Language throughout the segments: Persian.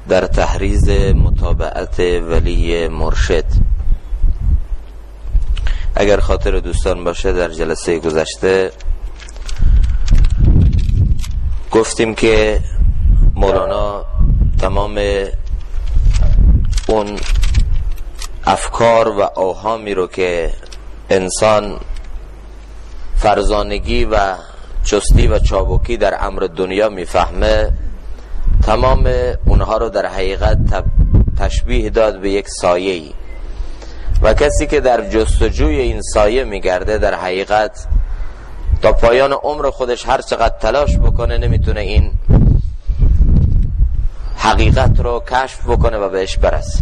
در تحریض متابعت ولی مرشد. اگر خاطر دوستان باشه در جلسه گذشته گفتیم که مولانا تمام اون افکار و اوهامی رو که انسان فرزانگی و چستی و چابکی در امر دنیا میفهمه، تمام اونها رو در حقیقت تشبیه داد به یک سایه‌ای و کسی که در جستجوی این سایه میگرده در حقیقت تا پایان عمر خودش هر چقدر تلاش بکنه نمیتونه این حقیقت رو کشف بکنه و بهش برسه.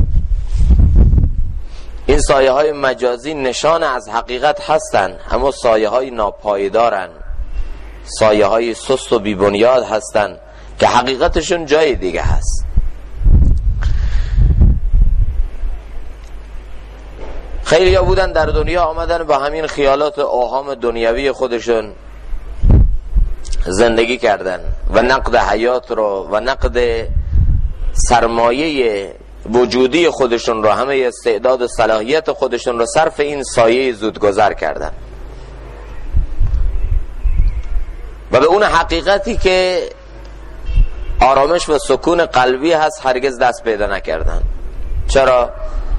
این سایه های مجازی نشان از حقیقت هستن، اما سایه های ناپایدارن، سایه های سست و بیبنیاد هستن که حقیقتشون جای دیگه هست. خیلی ها بودن در دنیا آمدن با همین خیالات و اوهام دنیوی خودشون زندگی کردن و نقد حیات رو و نقد سرمایه وجودی خودشون رو، همه استعداد و صلاحیت خودشون رو صرف این سایه زودگذر کردن و به اون حقیقتی که آرامش و سکون قلبی هست هرگز دست پیدا نکردن. چرا؟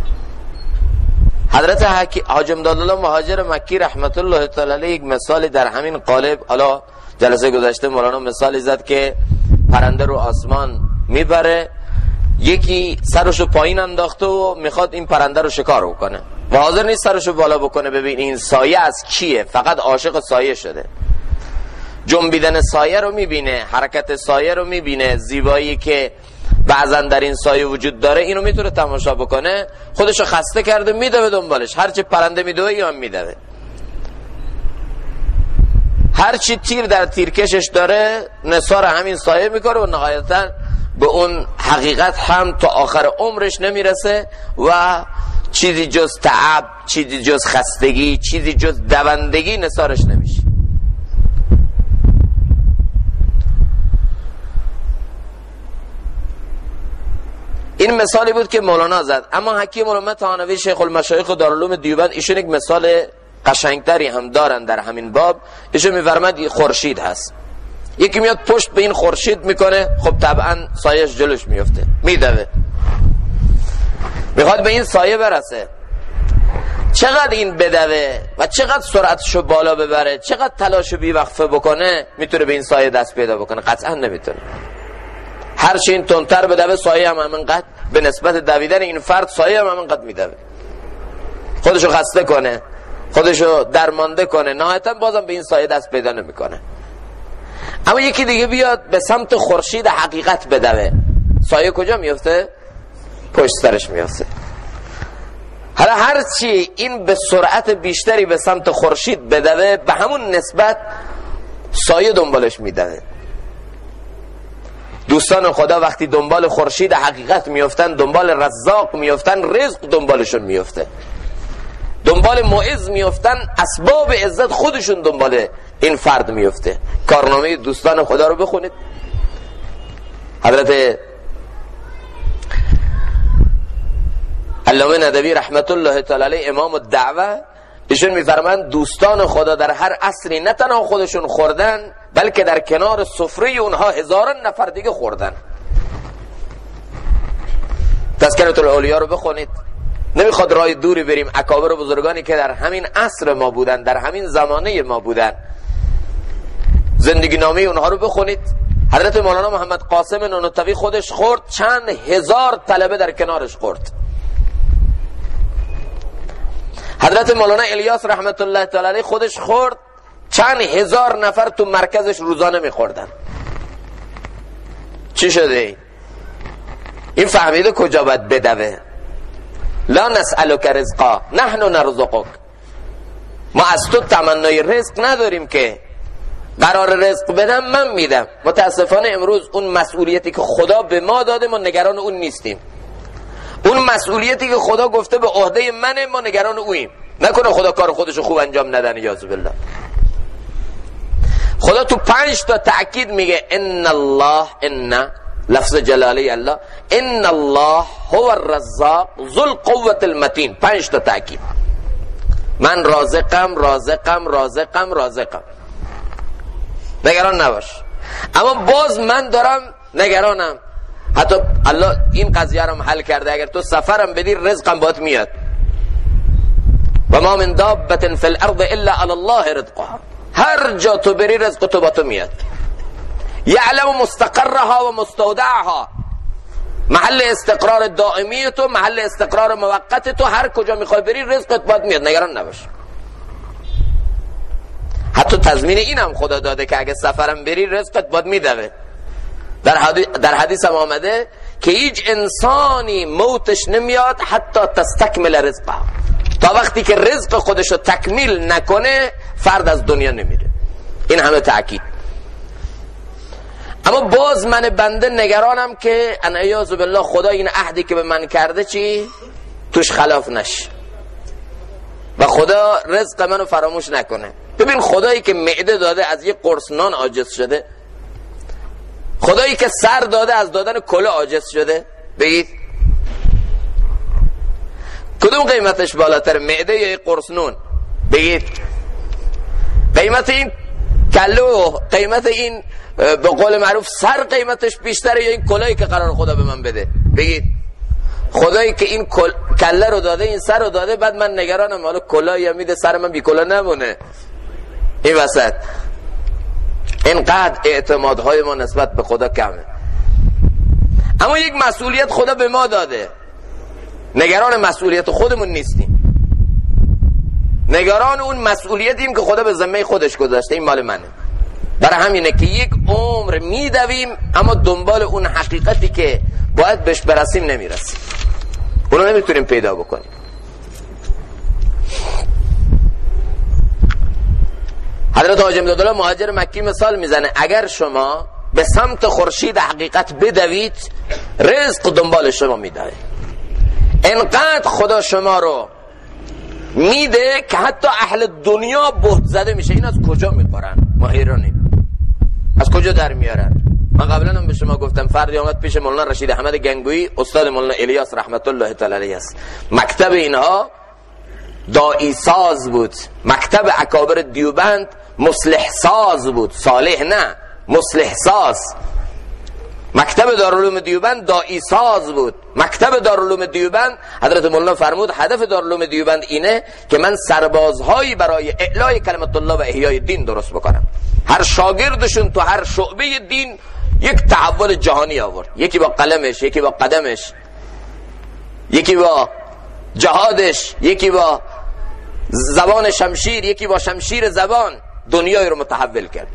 حضرت حاجی امدادالله مهاجر مکی رحمت الله تعالی علیه یک مثال در همین قالب، حالا جلسه گذشته مولانا مثالی زد که پرنده رو آسمان میبره، یکی سرشو پایین انداخته و میخواد این پرنده رو شکار بکنه و حاضر نیست سرشو بالا بکنه ببین این سایه از کیه، فقط عاشق سایه شده. جنبیدن سایه رو میبینه، حرکت سایه رو میبینه، زیبایی که بعضا در این سایه وجود داره اینو میتونه تماشا بکنه، خودشو خسته کرده میدوه دنبالش، هرچی پرنده میدوه یا میدوه، هرچی تیر در تیرکشش داره نثار همین سایه میکنه و نهایتا به اون حقیقت هم تا آخر عمرش نمیرسه و چیزی جز تعب، چیزی جز خستگی، چیزی جز دوندگی نثارش نمیشه. این مثالی بود که مولانا زد. اما حکیم علامه طحاوی شیخ المشایخ دارالعلوم دیوبند ایشون یک مثال قشنگتری هم دارن در همین باب. ایشون میفرماد خورشید هست، یکی میاد پشت به این خورشید میکنه، خب طبعا سایه‌اش جلوش میفته، میدوه، میخواد به این سایه برسه. چقدر این بدوه و چقدر سرعتشو بالا ببره، چقدر تلاشو بیوقفه بکنه میتونه به این سایه دست پیدا بکنه؟ قطعا نمیتونه. هرچی این تندتر بدوه سایه هم همینقدر، به نسبت دویدن این فرد سایه هم همینقدر میدوه، خودشو خسته کنه، خودشو درمانده کنه، نهایتا بازم به این سایه دست پیدا نمیکنه. اما یکی دیگه بیاد به سمت خورشید حقیقت بدوه، سایه کجا میفته؟ پشت سرش میفته. حالا هرچی این به سرعت بیشتری به سمت خورشید بدوه به همون نسبت سایه دنبالش میدوه. دوستان خدا وقتی دنبال خورشید حقیقت میفتن، دنبال رزاق میفتن، رزق دنبالشون میفته، دنبال معز میفتن، اسباب عزت خودشون دنبال این فرد میفته. کارنامه دوستان خدا رو بخونید. حضرت علامه ندوی رحمت الله تعالی علیه امام الدعوه ایشون میفرمایند دوستان خدا در هر عصری نه تنها خودشون خوردن بلکه در کنار سفره اونها هزاران نفر دیگه خوردن. تذکرة الاولیا رو بخونید. نمیخواد راه دوری بریم، اکابر و بزرگانی که در همین عصر ما بودن، در همین زمانه ما بودن، زندگی نامه اونها رو بخونید. حضرت مولانا محمد قاسم نانوتوی خودش خورد، چند هزار طلبه در کنارش خورد. حضرت مولانا الیاس رحمت الله تعالی علیه خودش خورد، چند هزار نفر تو مرکزش روزانه میخوردن. چی شده؟ این فهمیده کجا باید بدوه. لا نسألک رزقا نحن نرزقک، ما از تو تمنای رزق نداریم که قرار رزق بدم من میدم. متاسفانه امروز اون مسئولیتی که خدا به ما داده ما نگران اون نیستیم. اون مسئولیتی که خدا گفته به عهده منه ما نگران اویم. نکنه خدا کار خودشو خوب انجام ندن، اعوذ بالله. خدا تو 5 تا تأکید میگه ان الله ان لفظ جلالی الله، ان الله هو الرزاق ذو القوة المتین. 5 تا تاکید. من رازقم رازقم رازقم رازقم، نگران نباش. اما باز من دارم نگرانم. حتی الله این قضیه رو حل کرده، اگر تو سفرم بدی رزقم باید میاد. و ما من دابة فی الارض الا علی الله رزقها، هر جا تو بری رزق تو با تو میاد. یعلم مستقرها و مستودعها، محل استقرار دائمی تو، محل استقرار موقت تو، هر کجا میخوای بری رزقت باید میاد، نگران نباش. حتی تضمین اینم خدا داده که اگه سفرم بری رزقت باید میدوه. در حدیث هم آمده که هیچ انسانی موتش نمیاد حتی تستکمل رزقه، تا وقتی که رزق خودشو تکمیل نکنه فرد از دنیا نمیره. این همه تأکید. اما باز من بنده نگرانم که انعیاذ بالله خدا این عهدی که به من کرده چی توش خلاف نشه و خدا رزق منو فراموش نکنه. ببین خدایی که معده داده از یه قرص نان عاجز شده، خدایی که سر داده از دادن کله عاجز شده، بگید کدوم قیمتش بالاتر، معده یا یه قرص نون؟ بگید قیمت این کله و قیمت این به قول معروف سر قیمتش بیشتره یا این کلهی که قرار خدا به من بده؟ بگید خدایی که این کله رو داده، این سر رو داده، بعد من نگرانم حالا کلاه یا میده سر من بی کلاه نمونه. این وسط اینقدر اعتمادهای ما نسبت به خدا کمه. اما یک مسئولیت خدا به ما داده، نگران مسئولیت خودمون نیستیم، نگران اون مسئولیتیم که خدا به ذمه خودش گذاشته. این مال منه. برای همینه که یک عمر میدویم اما دنبال اون حقیقتی که باید بهش برسیم نمیرسیم، اونو نمیتونیم پیدا بکنیم. حضرت حاجی امدادالله مهاجر مکی مثال میزنه، اگر شما به سمت خورشید حقیقت بدوید رزق دنبال شما میدوه. انقدر خدا شما رو میده که حتی اهل دنیا بهت زده میشه. این از کجا میخورن؟ ما حیرانیم از کجا در میارن. من قبلا هم به شما گفتم فردی آمد پیش مولانا رشید احمد گنگویی، استاد مولانا الیاس رحمت الله تعالی علیه است. مکتب اینها داعی ساز بود، مکتب اکابر دیوبند مصلح ساز بود، صالح نه مصلح ساز. مکتب دارالعلوم دیوبند داعی ساز بود. مکتب دارالعلوم دیوبند حضرت مولانا فرمود هدف دارالعلوم دیوبند اینه که من سربازهایی برای اعلای کلمت الله و احیای دین درست بکنم. هر شاگردشون تو هر شعبه دین یک تحول جهانی آورد، یکی با قلمش، یکی با قدمش، یکی با جهادش، یکی با زبان شمشیر، یکی با شمشیر زبان، دنیای رو متحول کرد.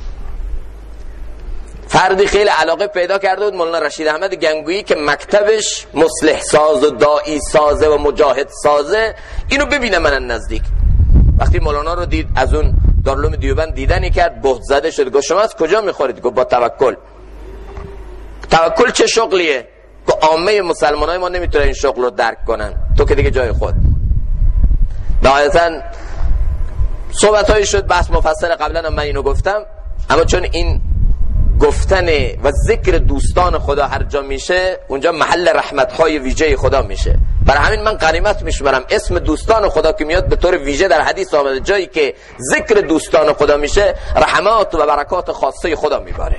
فردی خیلی علاقه پیدا کرده بود مولانا رشید احمد گنگویی که مکتبش مصلح ساز و داعی سازه و مجاهد سازه، اینو ببینه من نزدیک. وقتی مولانا رو دید از اون دارالعلوم دیوبند دیدنی کرد، بهت زده شد. گفت شما از کجا میخورید؟ گفت با توکل. توکل چه شغلیه؟ گفت عامه مسلمانای ما نمیتونن این شغل رو درک کنن، تو که دیگه جای خود. نهایتاً صحبتایی شد، بحث مفصل، قبلا هم من اینو گفتم، اما چون این گفتن و ذکر دوستان خدا هر جا میشه اونجا محل رحمت‌های ویژه خدا میشه. برای همین من غنیمت میشمرم اسم دوستان خدا که میاد به طور ویژه در حدیث آمده، جایی که ذکر دوستان خدا میشه رحمات و برکات خاصه خدا میباره.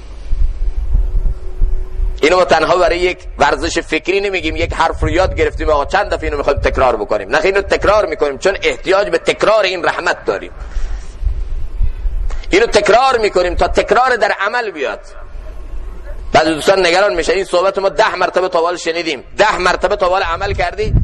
اینو ما تنها برای یک ورزش فکری نمیگیم، یک حرف رو یاد گرفتیم آقا چند دفعه اینو میخوایم تکرار بکنیم. نه، اینو تکرار میکنیم چون احتیاج به تکرار این رحمت داریم. اینو تکرار میکنیم تا تکرار در عمل بیاد. بعضی دوستان نگران میشه این صحبت ما 10 مرتبه طوال شنیدیم، 10 مرتبه طوال عمل کردی؟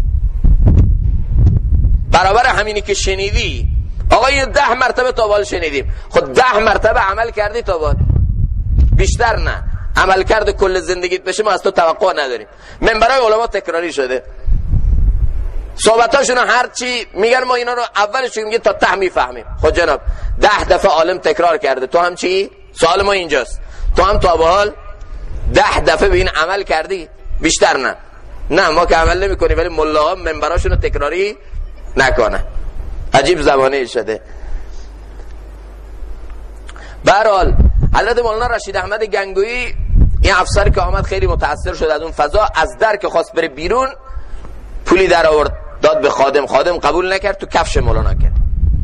برابر همینی که شنیدی. آقا این 10 مرتبه طوال شنیدیم، خود 10 مرتبه عمل کردی طوال؟ بیشتر نه. عمل کرده کل زندگیت بشه ما از تو توقع نداریم. منبرای علما تکراری شده، صحبتاشون هر چی میگن ما اینا رو اولش میگیم تا ته میفهمیم. خود جناب 10 دفعه عالم تکرار کرده، تو هم چی؟ سوال ما اینجاست، تو هم تا به حال 10 دفعه به این عمل کردی؟ بیشتر نه. نه ما که عمل نمی کنیم ولی ملاها منبراشون رو تکراری نکنه. عجیب زمانه شده. به هر حال حضرت مولانا رشید احمد گنگویی این افسر که آمد خیلی متاثر شد از اون فضا، از در که خواست بره بیرون پولی در آورد داد به خادم، خادم قبول نکرد، تو کفش مولانا کرد.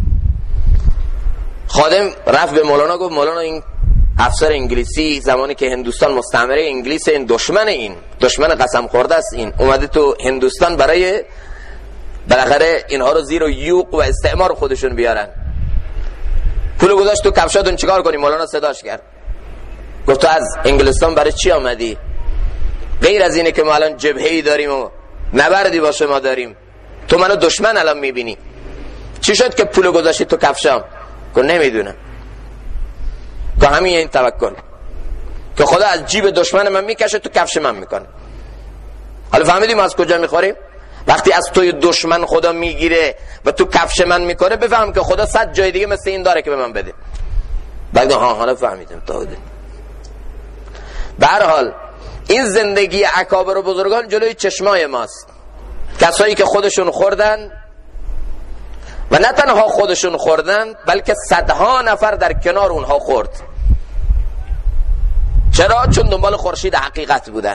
خادم رفت به مولانا گفت مولانا این افسر انگلیسی زمانی که هندوستان مستعمره انگلیس، این دشمن قسم خورده است، این اومده تو هندوستان برای بالاخره اینها رو زیر یوغ و استعمار خودشون بیارن. پولو گذاشت تو کفشاتون، چیکار کنی؟ مولانا صداش کرد گفت تو از انگلستان برای چی آمدی؟ غیر از اینه که ما الان جبهه‌ای داریم و نبردی باشه ما داریم، تو منو دشمن الان میبینی، چی شد که پولو گذاشتی تو کفشام؟ گفت نمیدونم. که همین این توکل که خدا از جیب دشمن من میکشه تو کفش من میکنه. حالا فهمیدیم از کجا میخوریم؟ وقتی از توی دشمن خدا میگیره و تو کفش من میکنه، بفهم که خدا 100 جای دیگه مثل این داره که به من بده. بعد حالا فهمیدم تا بده. به هر حال این زندگی اکابر و بزرگان جلوی چشمای ماست، کسایی که خودشون خوردن و نه تنها خودشون خوردن بلکه صدها نفر در کنار اونها خورد. چرا؟ چون دنبال خورشید حقیقت بودن.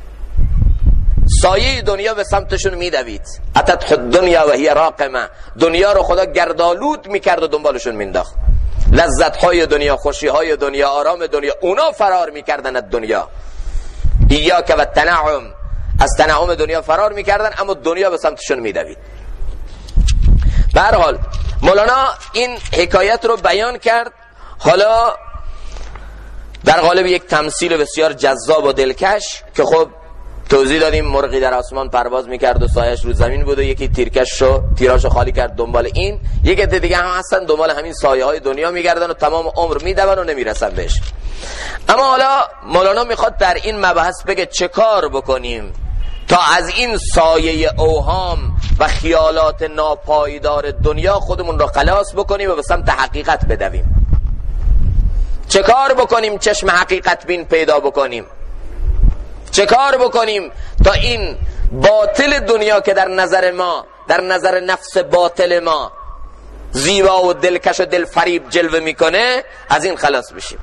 سایه دنیا به سمتشون میدوید، اتت الدنیا و هی راقمه، دنیا رو خدا گردآلود میکرد و دنبالشون مینداخت. لذت‌های دنیا، خوشی‌های دنیا، آرام دنیا، اونا فرار میکردن از دنیا. ایاک و تنعم، از تنعم دنیا فرار میکردن، اما دنیا به سمتشون میدوید. به هر حال مولانا این حکایت رو بیان کرد. حالا در قالب یک تمثیل بسیار جذاب و دلکش که خب توضیح دادیم، مرغی در آسمان پرواز میکرد و سایش رو زمین بود و یکی تیراشو خالی کرد دنبال این، یک عده دیگه هم هستن دنبال همین سایه های دنیا میگردن و تمام عمر میدون و نمیرسن بهش. اما حالا مولانا میخواد در این مبحث بگه چه کار بکنیم تا از این سایه اوهام و خیالات ناپایدار دنیا خودمون رو خلاص بکنیم و به سمت حقیقت بدویم. چه کار بکنیم چشم حقیقت بین پیدا بکنیم؟ چه کار بکنیم تا این باطل دنیا که در نظر ما، در نظر نفس باطل ما زیبا و دلکش و دلفریب جلوه میکنه، از این خلاص بشیم؟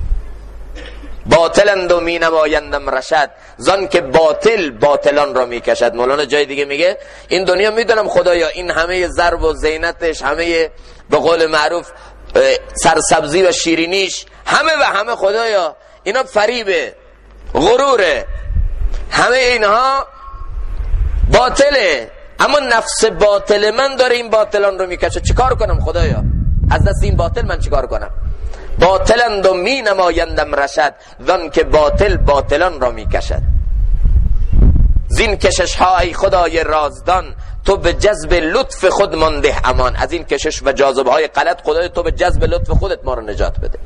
باطلند و می نمایندم رشد، زان که باطل باطلان را میکشد. مولانا جای دیگه میگه این دنیا میدونم خدایا این همه زرب و زینتش، همه به قول معروف سرسبزی و شیرینیش، همه و همه خدایا اینا فریبه، غروره، همه اینها باطله، اما نفس باطل من داره این باطلان رو میکشه. چیکار کنم خدایا؟ از دست این باطل من چیکار کنم؟ باطلند و می نمایندم رشد، زان که باطل باطلان را میکشد. زین کشش ها ای خدای رازدان، تو به جذب لطف خود مانده امان. از این کشش و جاذبه های غلط خدای تو به جذب لطف خودت ما رو نجات بده.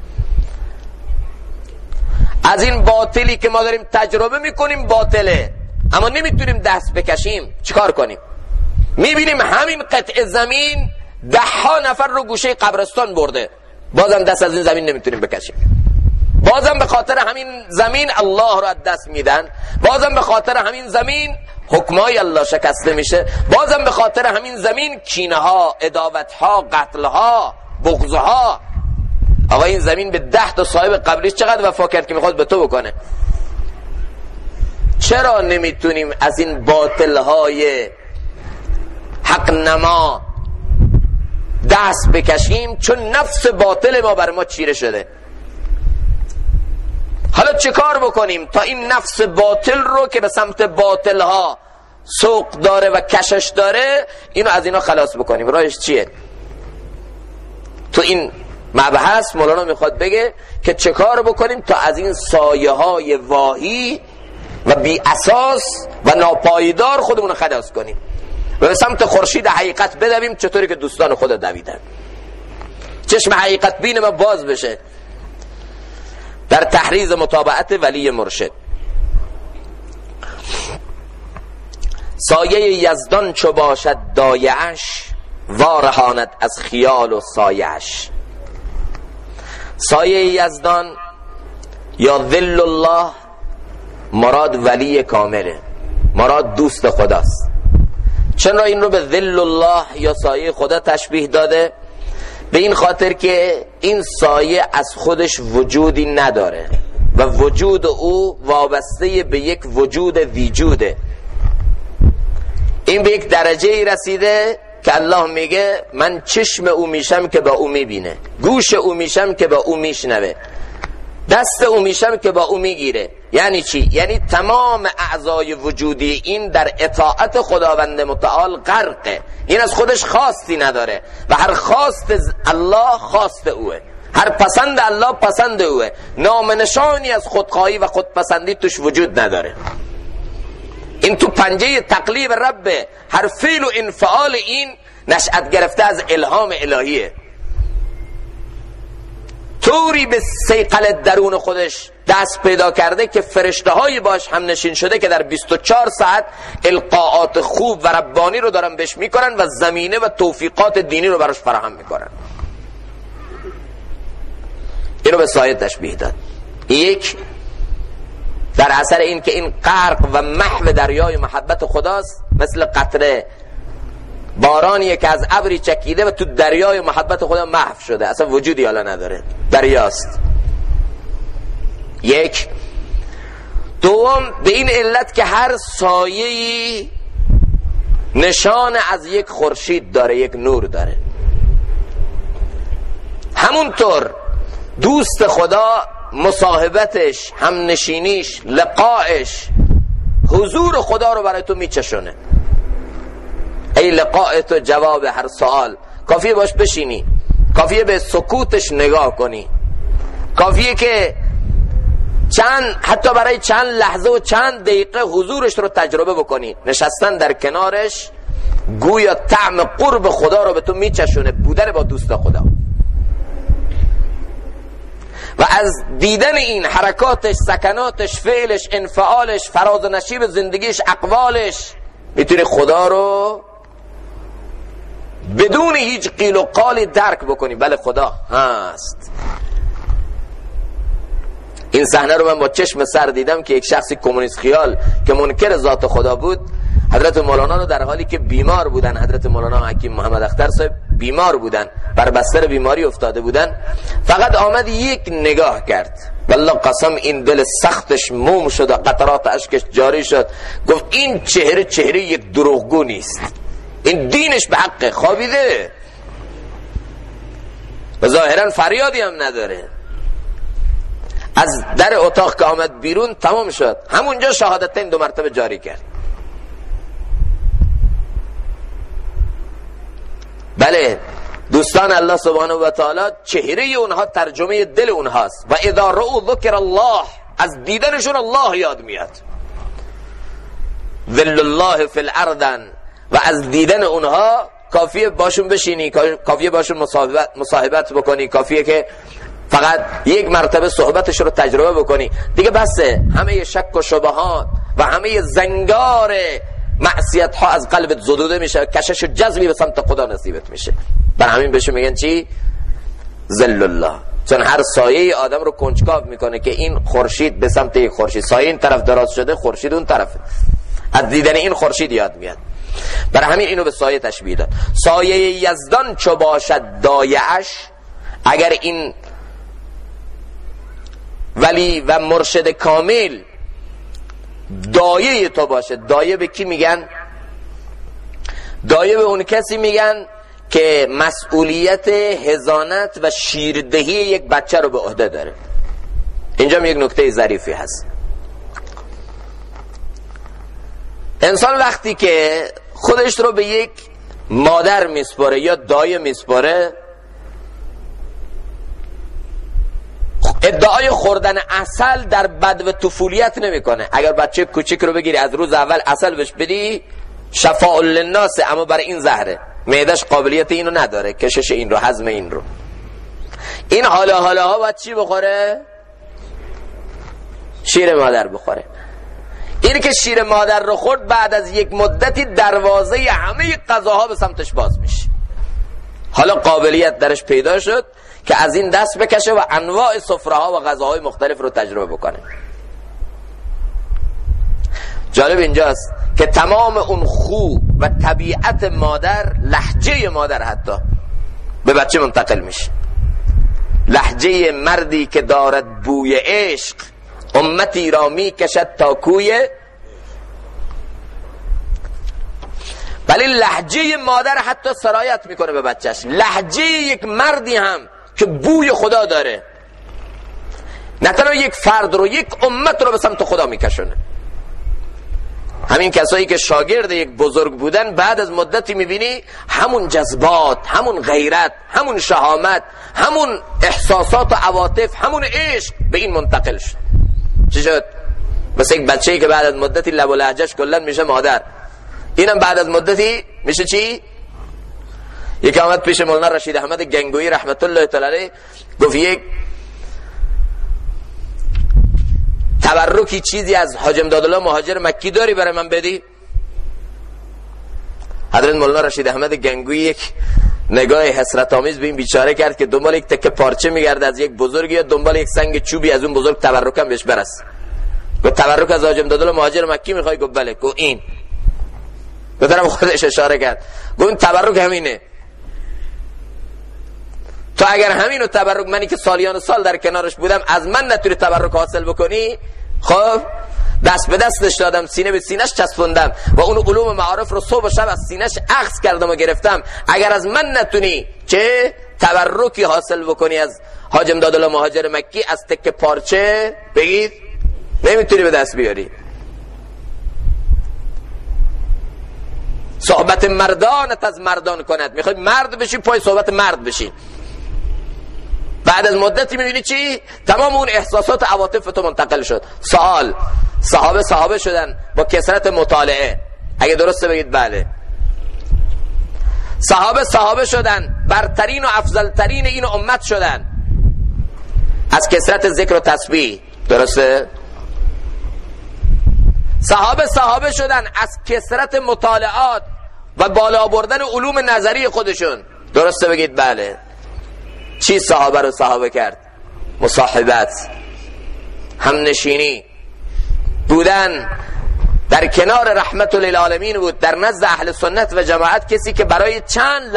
از این باطلی که ما داریم تجربه میکنیم باطله، اما نمیتونیم دست بکشیم، چیکار کنیم؟ میبینیم همین قطع زمین 10 نفر رو گوشه قبرستان برده، بازم دست از این زمین نمیتونیم بکشیم. بازم به خاطر همین زمین الله رو از دست میدن، بازم به خاطر همین زمین حکمای الله شکسته میشه، بازم به خاطر همین زمین کینه ها، عداوت ها، قتل ها، بغض ها. آقا این زمین به 10 تا صاحب قبلیش چقدر وفا کرد که میخواد به تو بکنه؟ چرا نمیتونیم از این باطل های حق نما دست بکشیم؟ چون نفس باطل ما بر ما چیره شده. حالا چه کار بکنیم تا این نفس باطل رو که به سمت باطل ها سوق داره و کشش داره، اینو از اینا خلاص بکنیم؟ راهش چیه؟ تو این مبحث مولانا میخواد بگه که چه کار بکنیم تا از این سایه های واهی و بی اساس و ناپایدار خودمون خلاص کنیم و به سمت خورشید حقیقت بدویم، چطوری که دوستان خدا دویدن. چشم حقیقت بین ما باز بشه. در تحریض متابعت ولی مرشد، سایه یزدان چو باشد دایعش، وارهاند از خیال و سایه‌اش. سایه یزدان یا ظل الله مراد ولی کامله، مراد دوست خداست. چرا این رو به ظل الله یا سایه خدا تشبیه داده؟ به این خاطر که این سایه از خودش وجودی نداره و وجود او وابسته به یک وجود ویجوده. این به یک درجه رسیده که الله میگه من چشم او میشم که با او میبینه، گوش او میشم که با او میشنوه، دست او میشم که با او میگیره. یعنی چی؟ یعنی تمام اعضای وجودی این در اطاعت خداوند متعال غرقه. این از خودش خواستی نداره و هر خواست الله خواست اوه، هر پسند الله پسند اوه. نام نشانی از خودخواهی و خودپسندی توش وجود نداره. این تو پنجه تقلیب ربه. هر فعل و انفعال این نشأت گرفته از الهام الهیه. طوری به صیقل درون خودش دست پیدا کرده که فرشته های باش هم نشین شده که در 24 ساعت القاءات خوب و ربانی رو دارن بهش میکنن و زمینه و توفیقات دینی رو براش فراهم میکنن. اینو به سایه تشبیه داد. یک، در اثر این که این غرق و محو دریای محبت خداست، مثل قطره بارانیه که از ابری چکیده و تو دریای محبت خدا محو شده، اصلا وجودی حالا نداره، دریاست. یک. دوم، به این علت که هر سایه‌ای نشان از یک خورشید داره، یک نور داره. همونطور دوست خدا مصاحبتش، همنشینیش، لقائش، حضور خدا رو برای تو میچشونه. ای لقاء تو جواب هر سوال. کافیه باش بشینی، کافیه به سکوتش نگاه کنی، کافیه که حتی برای چند لحظه و چند دقیقه حضورش رو تجربه بکنی. نشستن در کنارش گویا طعم قرب خدا رو به تو میچشونه، بودن با دوست خدا. و از دیدن این حرکاتش، سکناتش، فعلش، انفعالش، فراز و نشیب زندگیش، اقوالش، میتونی خدا رو بدون هیچ قیل و قالی درک بکنی. بله خدا هست. این صحنه رو من با چشم سر دیدم که یک شخصی کمونیست خیال که منکر ذات خدا بود، حضرت مولانا رو در حالی که بیمار بودن، حضرت مولانا حکیم محمد اختر صاحب بیمار بودن، بر بستر بیماری افتاده بودن، فقط آمد یک نگاه کرد، والله قسم این دل سختش موم شد و قطرات اشکش جاری شد. گفت این چهره یک دروغگو نیست، این دینش به حق خوابیده و ظاهرا فریادی هم نداره. از در اتاق که آمد بیرون تمام شد، همونجا شهادتین 2 مرتبه جاری کرد. بله، دوستان الله سبحانه و تعالی چهره اونها ترجمه دل اونهاست. و اذا رؤوا ذکر الله، از دیدنشون الله یاد میاد. ذل الله فی الارض، و از دیدن اونها کافیه باشون بشینی، کافیه باشون مصاحبت بکنی، کافیه که فقط یک مرتبه صحبتش رو تجربه بکنی دیگه بسه. همه شک و شبهات و همه زنگار معصیت ها از قلبت زدوده میشه، کشش و جذبی به سمت خدا نصیبت میشه. بر همین بهش میگن چی؟ ذل الله. چون هر سایه آدم رو کنجکاو میکنه که این خورشید به سمت یک خورشید، سایه این طرف دراز شده، خورشید اون طرف، از دیدن این خورشید یاد میاد. بر همین اینو به سایه تشبیه داد. سایه یزدان چو باشد دایعش، اگر این ولی و مرشد کامل دایه تو باشه. دایه به کی میگن؟ دایه به اون کسی میگن که مسئولیت حضانت و شیردهی یک بچه رو به عهده داره. اینجا یک نکته ظریفی هست. انسان وقتی که خودش رو به یک مادر میسپاره یا دایه میسپاره، ادعای خوردن عسل در بدو طفولیت نمیکنه. اگر بچه کوچیک رو بگیری از روز اول عسل بهش بدی، شفاء للناس، اما برای این زهره، معدش قابلیت اینو نداره، کشش این رو، هضم این رو. این حالا باید چی بخوره؟ شیر مادر بخوره. این که شیر مادر رو خورد، بعد از یک مدتی دروازه همه غذاها به سمتش باز میشه. حالا قابلیت درش پیدا شد که از این دست بکشه و انواع سفره‌ها و غذاهای مختلف رو تجربه بکنه. جالب اینجاست که تمام اون خو و طبیعت مادر، لهجه مادر حتی به بچه منتقل میشه. لهجه مردی که دارد بوی عشق امتی را می کشد تا کوی. ولی لهجه مادر حتی سرایت میکنه به بچهش. لهجه یک مردی هم که بوی خدا داره نه تنها یک فرد رو، یک امت رو به سمت خدا میکشونه. همین کسایی که شاگرد یک بزرگ بودن بعد از مدتی میبینی همون جذبات، همون غیرت، همون شهامت، همون احساسات و عواطف، همون عشق به این منتقل شد. چی شد؟ مثل یک بچه‌ای که بعد از مدتی لب و لهجهش کلا میشه مادر، اینم بعد از مدتی میشه چی؟ یکی آمد پیش مولانا رشید احمد گنگویی رحمت الله تعالی علیه، گفت یک تبرکی چیزی از حاج امدادالله مهاجر مکی داری برای من بدی؟ حضرت مولانا رشید احمد گنگویی یک نگاه حسرت آمیز به این بیچاره کرد که دنبال یک تکه پارچه میگرده از یک بزرگی یا دنبال یک سنگ چوبی از اون بزرگ تبرکم بهش برس. گفت تبرک از حاج امدادالله مهاجر مکی میخوای؟ گفت بله. گفت این به طرف خودش اشاره کرد، گفت این تبرک همینه. تو اگر همینو تبرک، منی که سالیان سال در کنارش بودم، از من نتونی تبرک حاصل بکنی، خب دست به دستش دادم، سینه به سینهش چسبوندم و اون علوم معارف رو صبح و شب از سینهش اخذ کردم و گرفتم. اگر از من نتونی چه تبرکی حاصل بکنی از حاج امدادالله مهاجر مکی، از تک پارچه بگید نمیتونی به دست بیاری. صحبت مردانت از مردان کند. میخوای مرد بشی، پای صحبت مرد بشی. بعد از مدتی میبینی چی؟ تمام اون احساسات و عواطف تو منتقل شد. سوال، صحابه شدن با کثرت مطالعه، اگه درسته بگید بله. صحابه شدن، برترین و افضلترین این امت شدن از کثرت ذکر و تسبیح، درسته؟ صحابه شدن از کثرت مطالعات و بالا بردن علوم نظری خودشون، درسته بگید بله. چی صحابه رو صحابه کرد؟ مصاحبت، همنشینی، بودن در کنار رحمت للعالمین بود. در نزد اهل سنت و جماعت کسی که برای چند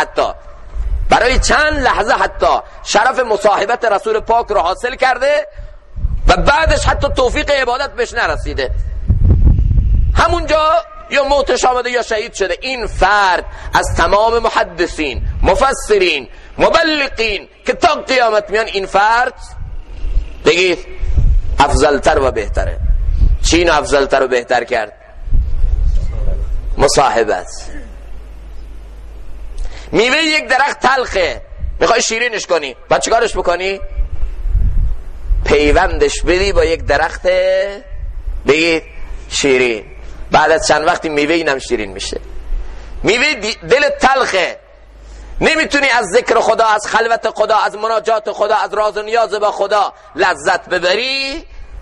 لحظه حتی شرف مصاحبت رسول پاک رو حاصل کرده و بعدش حتی توفیق عبادت بهش نرسیده، همونجا یا موتش آمده یا شهید شده. این فرد از تمام محدثین، مفسرین، مبلغین که تا قیامت میان، این فرد بگید افضلتر و بهتره. چی اینو افضلتر و بهتر کرد؟ مصاحبت. میوه یک درخت تلخه، میخوای شیرینش کنی، بعد چیکارش بکنی؟ پیوندش بدی با یک درخت بگید شیرین. بعد از چند وقتی میوه اینم شیرین میشه. میوه دل تلخه، نمیتونی از ذکر خدا، از خلوت خدا، از مناجات خدا، از راز و نیاز با خدا لذت ببری.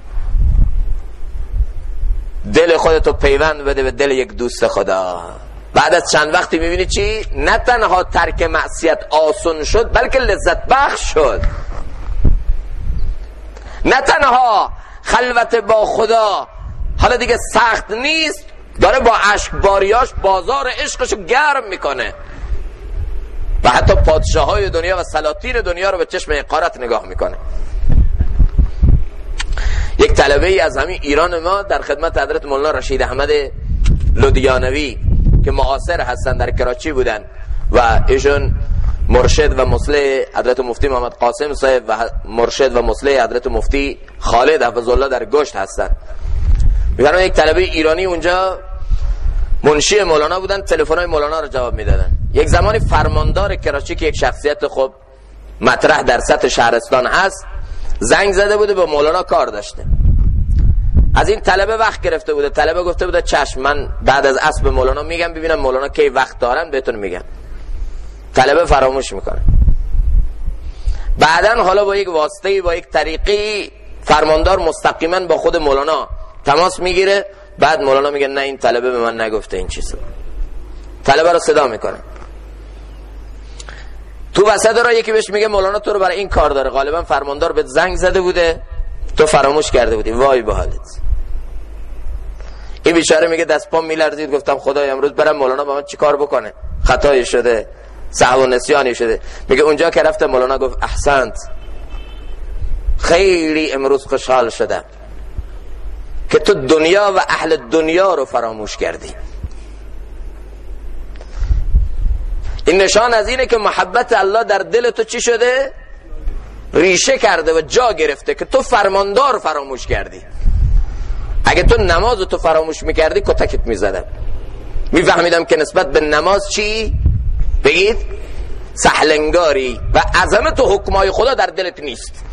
دل خودتو پیوند بده به دل یک دوست خدا. بعد از چند وقتی میبینی چی؟ نه تنها ترک معصیت آسان شد، بلکه لذت بخش شد. نه تنها خلوت با خدا حالا دیگه سخت نیست، داره با عشق باریاش بازار عشقشو گرم میکنه و حتی پادشاهای دنیا و سلاطین دنیا رو به چشم حقارت نگاه میکنه. یک طلبه ای از همین ایران ما در خدمت حضرت مولانا رشید احمد لودیانوی که معاصر هستن در کراچی بودن و ایشون مرشد و مصلح حضرت مفتی محمد قاسم صاحب و مرشد و مصلح حضرت مفتی خالد حفظ الله در گشت هستن. میگن یک طلبه ایرانی اونجا منشی مولانا بودن، تلفن‌های مولانا رو جواب میدادن. یک زمانی فرماندار کراچی که یک شخصیت خب مطرح در سطح شهرستان هست، زنگ زده بوده به مولانا کار داشته. از این طلبه وقت گرفته بوده. طلبه گفته بوده چشم، من بعد از عصر به مولانا میگم ببینم مولانا کی وقت دارن بهتون میگم. طلبه فراموش میکنه. بعدن حالا با یک واسطه‌ای، با یک طریقی، فرماندار مستقیما با خود مولانا تماس میگیره. بعد مولانا میگه نه این طلبه به من نگفته این چیزو. طلبه رو صدا میکنه. تو وسط را یکی بهش میگه مولانا تو رو برای این کار داره، غالبا فرماندار بهت زنگ زده بوده، تو فراموش کرده بودی، وای به حالت. این بیچاره میگه دست پام میلرزید، گفتم خدای امروز برم مولانا با من چی کار بکنه، خطایی شده، سهو و نسیانی شده. میگه اونجا که رفته مولانا گفت احسنت، خیلی امروز خوشحال شدم، که تو دنیا و اهل دنیا رو فراموش کردی. این نشان از اینه که محبت الله در دل تو چی شده؟ ریشه کرده و جا گرفته که تو فرماندار فراموش کردی. اگه تو نماز تو فراموش میکردی کتکت میزدم، میفهمیدم که نسبت به نماز چی؟ بگید سهلنگاری و عظمت و حکمای خدا در دلت نیست.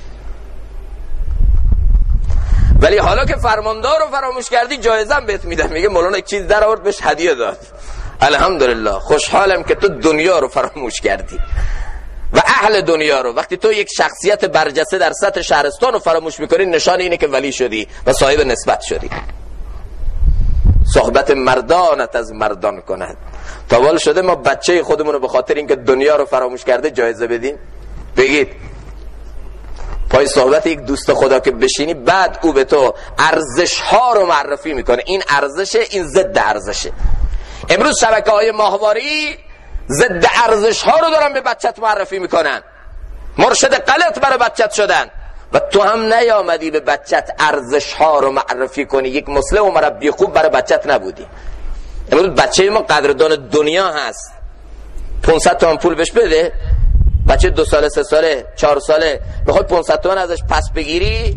ولی حالا که فرماندار رو فراموش کردی جایزم بهت میدم. میگه مولانا یک چیز در آورد بهش هدیه داد. الحمدلله خوشحالم که تو دنیا رو فراموش کردی و اهل دنیا رو. وقتی تو یک شخصیت برجسته در سطح شهرستان رو فراموش میکنی نشان اینه که ولی شدی و صاحب نسبت شدی. صحبت مردانت از مردان کند. تاوال شده ما بچه خودمون رو به خاطر اینکه دنیا رو فراموش کرده جایزه بدیم؟ بگید پای صحبت یک دوست خدا که بشینی بعد او به تو ارزش ها رو معرفی میکنه. این ارزشه، این ضد ارزشه. امروز شبکه‌های ماهواری ضد ارزش ها رو دارن به بچت معرفی میکنن، مرشد غلط برای بچت شدن و تو هم نیامدی به بچت ارزش ها رو معرفی کنی. یک مسلم و مربی خوب برای بچت نبودی. امروز بچه ما قدردان دنیا هست. 500 تومن پول بهش بده، بچه 2 ساله 3 ساله 4 ساله میخوای 500 تومن ازش پس بگیری،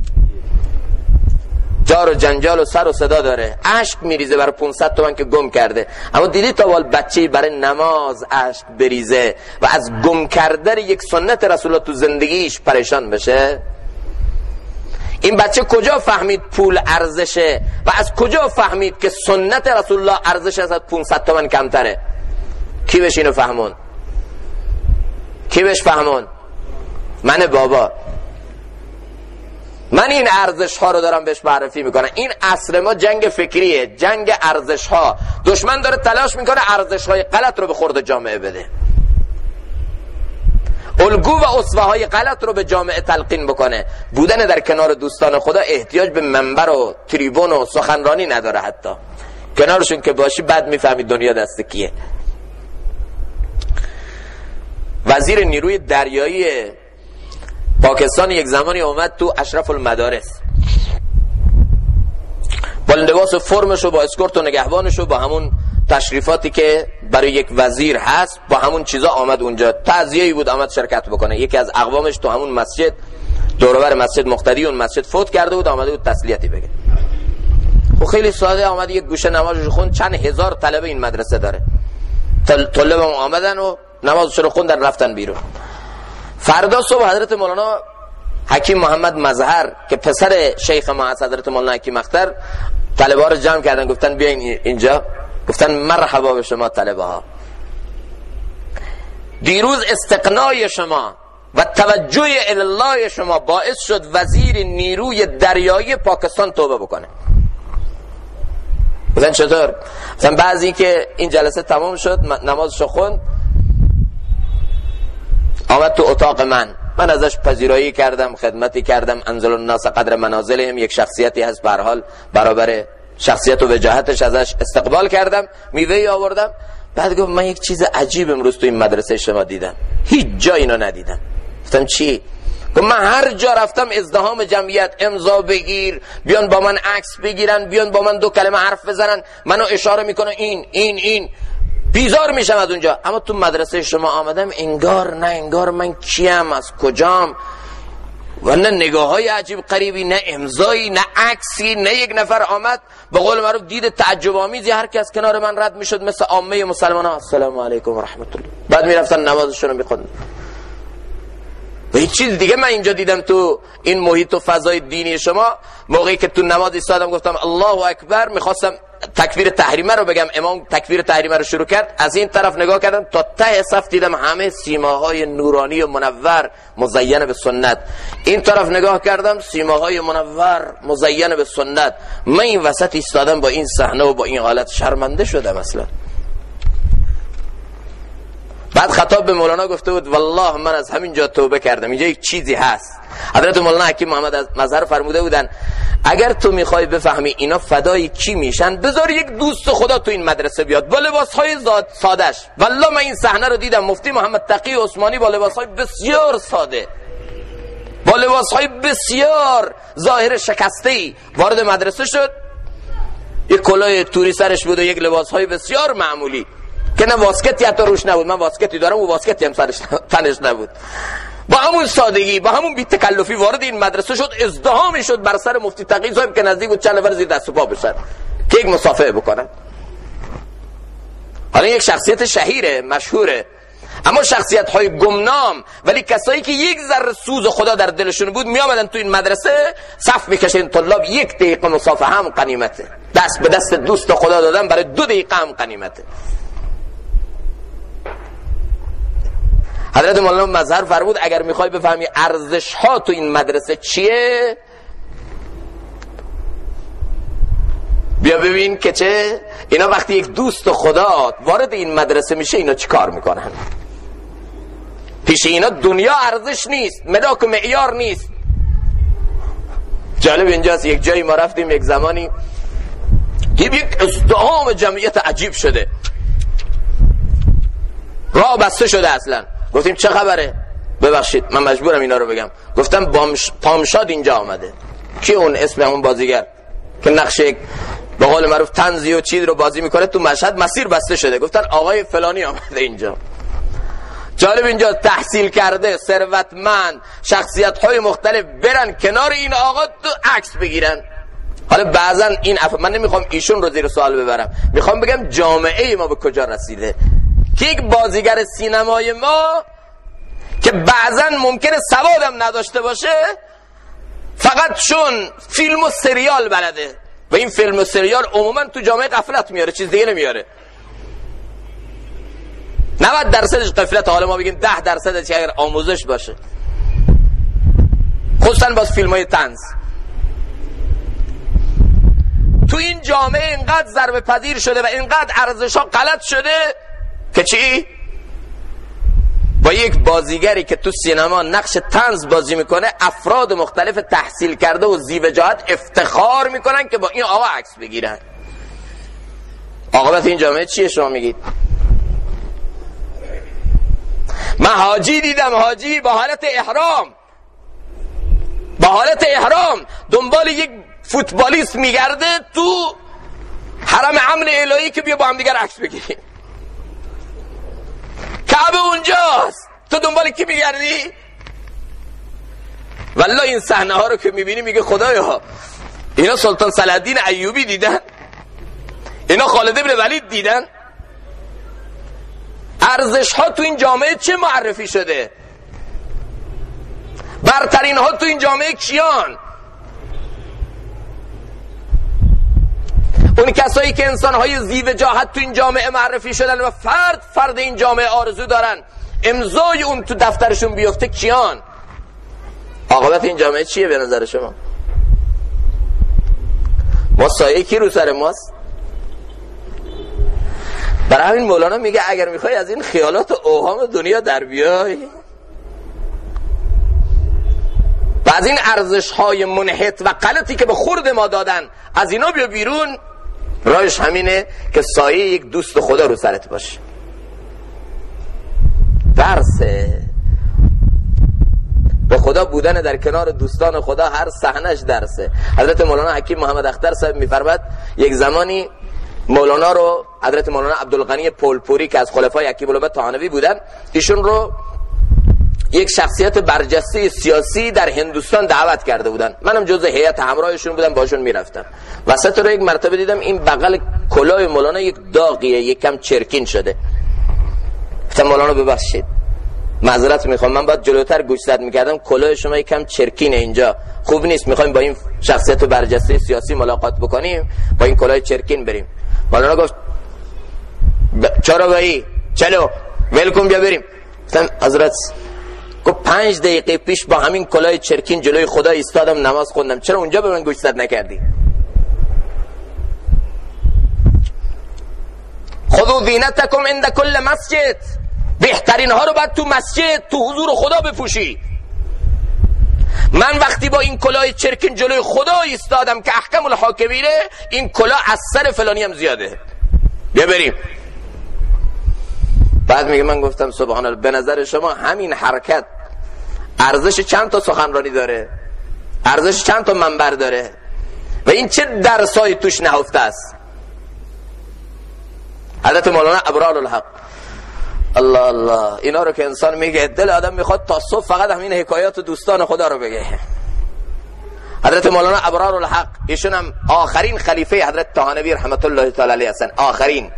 جار و جنجال و سر و صدا داره، اشک میریزه برای 500 تومن که گم کرده. اما دیدی تا وال بچه‌ای برای نماز اشک بریزه و از گم کردن یک سنت رسول الله تو زندگیش پریشان بشه؟ این بچه کجا فهمید پول ارزشه و از کجا فهمید که سنت رسول الله ارزش از 500 تومن کمتره؟ کی بهش اینو فهمون؟ کی بهش فهمون؟ من بابا. من این ارزش ها رو دارم بهش معرفی میکنم. این عصر ما جنگ فکریه، جنگ ارزش ها. دشمن داره تلاش میکنه ارزش های غلط رو به خورد جامعه بده، الگو و اسوه های غلط رو به جامعه تلقین بکنه. بودن در کنار دوستان خدا احتیاج به منبر و تریبون و سخنرانی نداره. حتی کنارشون که باشی بعد میفهمی دنیا دست کیه. وزیر نیروی دریایی پاکستان یک زمانی اومد تو اشرف المدارس با لباس فرمشو، با اسکورت و نگهبانشو، با همون تشریفاتی که برای یک وزیر هست، با همون چیزا آمد اونجا. تعزیه‌ای بود آمد شرکت بکنه. یکی از اقوامش تو همون مسجد دور و بر مسجد مقتدی اون مسجد فوت کرده بود، آمده بود تسلیتی بگه. و خیلی ساده آمد یک گوشه نمازش خوند. چند هزار طلبه این مدرسه داره. طلبه آمدن و نمازشون رو خوندن رفتن بیرون. فردا صبح حضرت مولانا حکیم محمد مظهر که پسر شیخ ما هست، حضرت مولانا حکیم اختر، طلبه ها رو جمع کردن گفتن بیاین اینجا. گفتن مرحبا به شما طلبه ها. دیروز استقنای شما و توجه الله شما باعث شد وزیر نیروی دریایی پاکستان توبه بکنه. گفتن چطور؟ گفتن بعضی که این جلسه تمام شد نمازشو خوند آمد تو اتاق من ازش پذیرایی کردم، خدمتی کردم. انزل الناس قدر منازلهم، یک شخصیتی هست به هر حال برابر شخصیت و وجاهتش ازش استقبال کردم، میوه‌ای آوردم. بعد گفت من یک چیز عجیب امروز تو این مدرسه شما دیدم، هیچ جا اینو ندیدم. گفتم چی؟ گفت من هر جا رفتم ازدحام جمعیت، امضا بگیر، بیان با من عکس بگیرن، بیان با من 2 کلمه حرف بزنن، منو اشاره میکنه این بیزار میشم از اونجا. اما تو مدرسه شما آمدم انگار من کیم، از کجام، و نه نگاه های عجیب قریبی، نه امضایی، نه عکسی، نه یک نفر آمد به قول معروف دید تعجب آمیزی. هر کس کنار من رد میشد مثل عامه مسلمان ها السلام علیکم و رحمت الله، بعد میرفتن نمازشون رو میخوندن. و هیچ چیز دیگه من اینجا دیدم تو این محیط و فضای دینی شما. موقعی که تو نماز ایستادم گفتم الله اکبر، میخواستم تکبیر تحریمه رو بگم، امام تکبیر تحریمه رو شروع کرد، از این طرف نگاه کردم تا ته صف دیدم همه سیماهای نورانی و منور مزین به سنت. این طرف نگاه کردم سیماهای منور مزین به سنت. من این وسط ایستادم با این صحنه و با این حالت شرمنده شدم اصلا. بعد خطاب به مولانا گفته بود والله من از همین جا توبه کردم، اینجا یک چیزی هست. حضرت مولانا حکیم محمد مظهر فرموده بودن اگر تو میخوای بفهمی اینا فدای کی میشن، بذار یک دوست خدا تو این مدرسه بیاد با لباسهای سادهش. والله من این صحنه رو دیدم، مفتی محمد تقی عثمانی با لباسهای بسیار ساده، با لباسهای بسیار ظاهر شکسته‌ای وارد مدرسه شد. یک کلاه توری سرش بود و یک لباسهای بسیار معمولی که نه واسکتی حتی روش نبود. من واسکتی دارم و واسکتی هم تنش نبود. با همون سادگی، با همون بی تکلفی وارد این مدرسه شد. ازدحامی شد بر سر مفتی تقی صاحب که نزدیک بود چند نفر زیر دست و پا بشن که یک مصافحه بکنن. حالا یک شخصیت شهیره، مشهوره، اما شخصیت های گمنام، ولی کسایی که یک ذره سوز خدا در دلشون بود می آمدن تو این مدرسه صف میکشن. طلاب 1 دقیقه مصافحه هم غنیمته. دست به دست دوست خدا دادن برای 2 دقیقه هم غنیمته. حضرت مولانا مظهر فرمود اگر میخوای بفهمی ارزش ها تو این مدرسه چیه، بیا ببین که چه اینا وقتی یک دوست خدا وارد این مدرسه میشه اینا چی کار میکنن. پیش اینا دنیا ارزش نیست، ملاک و معیار نیست. جالب اینجاست، یک جایی ما رفتیم یک زمانی یک ازدحام جمعیت عجیب شده، راه بسته شده اصلا. گفتیم چه خبره؟ ببخشید من مجبورم اینا رو بگم. گفتم پامشاد اینجا آمده. کی اون اسم اون بازیگر که نقش به قول معروف طنزی و چیز رو بازی میکنه تو مشهد؟ مسیر بسته شده. گفتن آقای فلانی آمده اینجا. جالب اینجا تحصیل کرده، ثروتمند، شخصیت های مختلف برن کنار این آقا تو عکس بگیرن. حالا بعضا این من نمیخوام ایشون رو زیر سوال ببرم، میخوام بگم جامعه ما به کجا رسیده که یک بازیگر سینمای ما که بعضا ممکنه سوادم نداشته باشه فقط چون فیلم و سریال بلده و این فیلم و سریال عموما تو جامعه غفلت میاره، چیز دیگه نمیاره. 90% غفلت، حالا ما بگیم 10% که اگر آموزش باشه، خصوصا باز فیلم های طنز. تو این جامعه اینقدر ضربه پذیر شده و اینقدر ارزش ها غلط شده که چی؟ با یک بازیگری که تو سینما نقش طنز بازی میکنه افراد مختلف تحصیل کرده و ذی‌وجاهت افتخار میکنن که با این آقا عکس بگیرن. عاقبت این جامعه چیه شما میگید؟ من حاجی دیدم، حاجی با حالت احرام دنبال یک فوتبالیست میگرده تو حرم امن الهی که بیا با هم دیگر عکس بگیریم. کعبه اونجاست، تو دنبال کی میگردی؟ والله این صحنه ها رو که میبینی میگه خدایا اینا سلطان صلاح الدین ایوبی دیدن، اینا خالد بن ولید دیدن. ارزش ها تو این جامعه چه معرفی شده؟ برترین ها تو این جامعه کیان؟ اون کسایی که انسان های ذی‌وجاهت تو این جامعه معرفی شدن و فرد این جامعه آرزو دارن امضای اون تو دفترشون بیفته کیان؟ عاقبت این جامعه چیه به نظر شما؟ ما سایه کی رو سر ماست؟ برای همین مولانا میگه اگر میخوای از این خیالات و اوهام دنیا در بیای و از این ارزش های منحط و غلطی که به خورد ما دادن از اینا بیا بیرون، راهش همینه که سایه یک دوست خدا رو سرت باشه. درسه به خدا بودن در کنار دوستان خدا هر صحنه‌اش درسه. حضرت مولانا حکیم محمد اختر صاحب میفرماد یک زمانی مولانا رو حضرت مولانا عبدالغنی پولپوری که از خلفای حکیم الامه طحاوی بودن، ایشون رو یک شخصیت برجسته سیاسی در هندوستان دعوت کرده بودن. منم جزء هیئت همراهشون بودم، باشون میرفتم. وسط رو یک مرتبه دیدم این بغل کلاه مولانا یک داغیه، یک کم چرکین شده. گفتم مولانا ببخشید معذرت میخوام، من باید جلوتر گوشزد میکردم، کلاه شما یک کم چرکینه اینجا، خوب نیست، میخوایم با این شخصیت برجسته سیاسی ملاقات بکنیم، با این کلاه چرکین بریم. مولانا گفت چرا بایی؟ چلو ولکن بیا بریم. گفتم حضرت گفت 5 دقیقه پیش با همین کلاه چرکین جلوی خدا ایستادم نماز خوندم، چرا اونجا به من گوشزد نکردی؟ خذوا زینتکم عند کل مسجد، بهترین ها رو باید تو مسجد تو حضور خدا بپوشی. من وقتی با این کلاه چرکین جلوی خدا ایستادم که احکم الحاکمینه، این کلاه از سر فلانی هم زیاده، بیا بریم. بعد میگه من گفتم سبحان الله، به نظر شما همین حرکت ارزش چند تا سخنرانی داره، ارزش چند تا منبر داره و این چه درسایی توش نهفته است. حضرت مولانا ابرار الحق، الله الله، اینا رو که انسان میگه دل آدم میخواد تا صبح فقط همین حکایات دوستان خدا رو بگه. حضرت مولانا ابرار الحق ایشون هم آخرین خلیفه حضرت طحانوی رحمت الله تعالی علیه هستن، آخرین.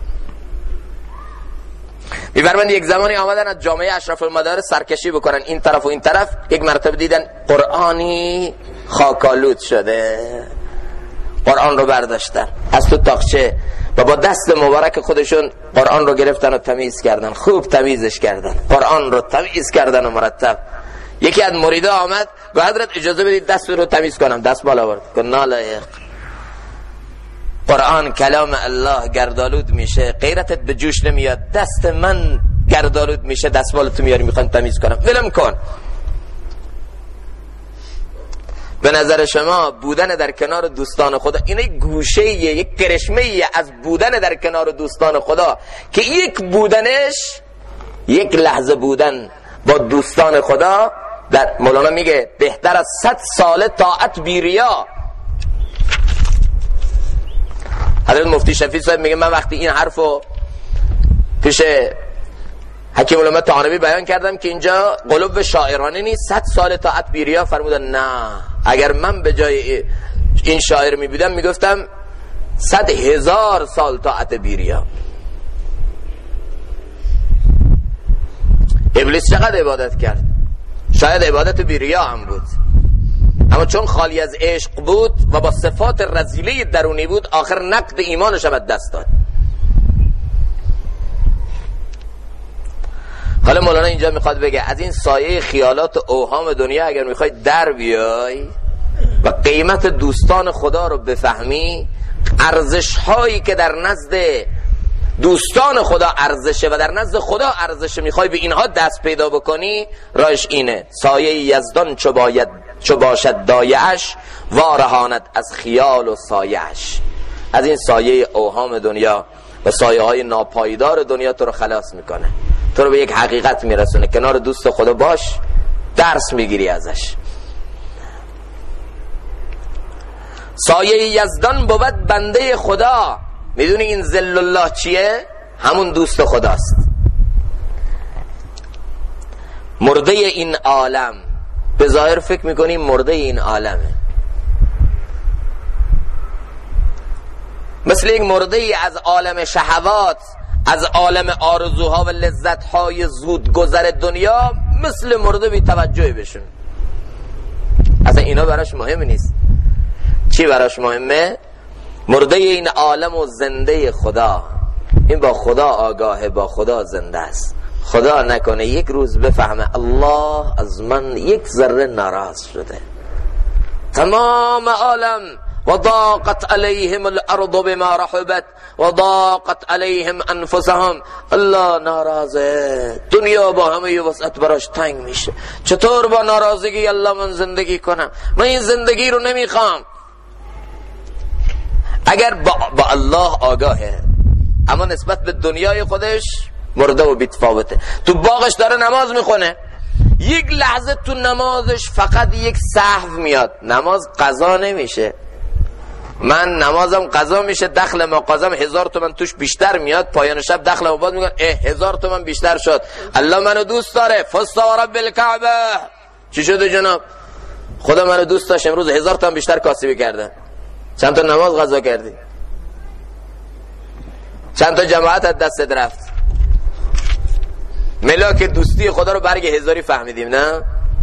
می‌فرمایند یک زمانی آمدن از جامعه اشرف المدارس سرکشی بکنن این طرف و این طرف، یک مرتبه دیدن قرآنی خاکالود شده، قرآن رو برداشتن از تو تاقچه و با دست مبارک خودشون قرآن رو گرفتن و تمیز کردن، خوب تمیزش کردن، قرآن رو تمیز کردن و مرتب. یکی از مریدا آمد گفت حضرت اجازه بدید دست رو تمیز کنم، دست بالا برد، گفت نالایق، قرآن کلام الله گردالود میشه، غیرتت به جوش نمیاد، دست من گردالود میشه، دستمالتو میاری میخوان تمیز کنم، ولم کن. به نظر شما بودن در کنار دوستان خدا این گوشه یک کرشمه از بودن در کنار دوستان خدا که یک بودنش، یک لحظه بودن با دوستان خدا، در مولانا میگه بهتر از 100 سال طاعت بی ریا. حضرت مفتی شفیع صاحب میگه من وقتی این حرفو پیش حکیم علامه طحانوی بیان کردم که اینجا قلوب شاعرانه نیست، 100 سال طاعت بی ریا، فرمودن نه، اگر من به جای این شاعر میبودم میگفتم 100,000 سال طاعت بی ریا. ابلیس چقدر عبادت کرد، شاید عبادت بی ریا هم بود، اما چون خالی از عشق بود و با صفات رذیله درونی بود، آخر نقد ایمانش هم دست داد. حالا مولانا اینجا میخواد بگه از این سایه خیالات و اوهام دنیا اگر میخوای در بیای و قیمت دوستان خدا رو بفهمی، ارزش هایی که در نزد دوستان خدا ارزشه و در نزد خدا ارزشه، میخوای به اینها دست پیدا بکنی، راهش اینه: سایه یزدان چو باشد دایعش، وارهاند از خیال و سایهش. از این سایه اوهام دنیا و سایه های ناپایدار دنیا تو رو خلاص میکنه، تو رو به یک حقیقت میرسونه. کنار دوست خدا باش، درس میگیری ازش. سایه یزدان بود بنده خدا. میدونی این ذل الله چیه؟ همون دوست خداست. مرده این عالم، به ظاهر فکر میکنیم مرده این عالمه، مثل یک مرده ای از عالم شهوات، از عالم آرزوها و لذتهای زود گذر دنیا، مثل مرده بی توجهی بشون. اصلا اینا براش مهم نیست. چی براش مهمه؟ مرده این عالم و زنده خدا. این با خدا آگاهه، با خدا زنده است. خدا نکنه یک روز بفهمه الله از من یک ذره ناراض شده، تمام عالم و ضاقت علیهم الارض بما رحبت و ضاقت علیهم انفسهم، الله ناراضه، دنیا با همه وسعت براش تنگ میشه. چطور با ناراضگی الله من زندگی کنم؟ من این زندگی رو نمیخوام. اگر با الله آگاهه، اما نسبت به دنیای خودش مرده و بی‌تفاوته. تو باغش داره نماز میخونه، یک لحظه تو نمازش فقط یک سهو میاد، نماز قضا نمیشه. من نمازم قضا میشه، دخل مقازم 1000 تومان توش بیشتر میاد، پایان شب دخل مقاز میگن 1000 تومان بیشتر شد، الله منو دوست داره، فستا رب الکعبه. چی شده جناب؟ خدا منو دوست داشت، امروز 1000 تومان بیشتر کاسبی کردن. چند تا نماز قضا کردی؟ چند تا جماعت از دستت رفت؟ ملاک دوستی خدا رو برگ 1000 فهمیدیم، نه؟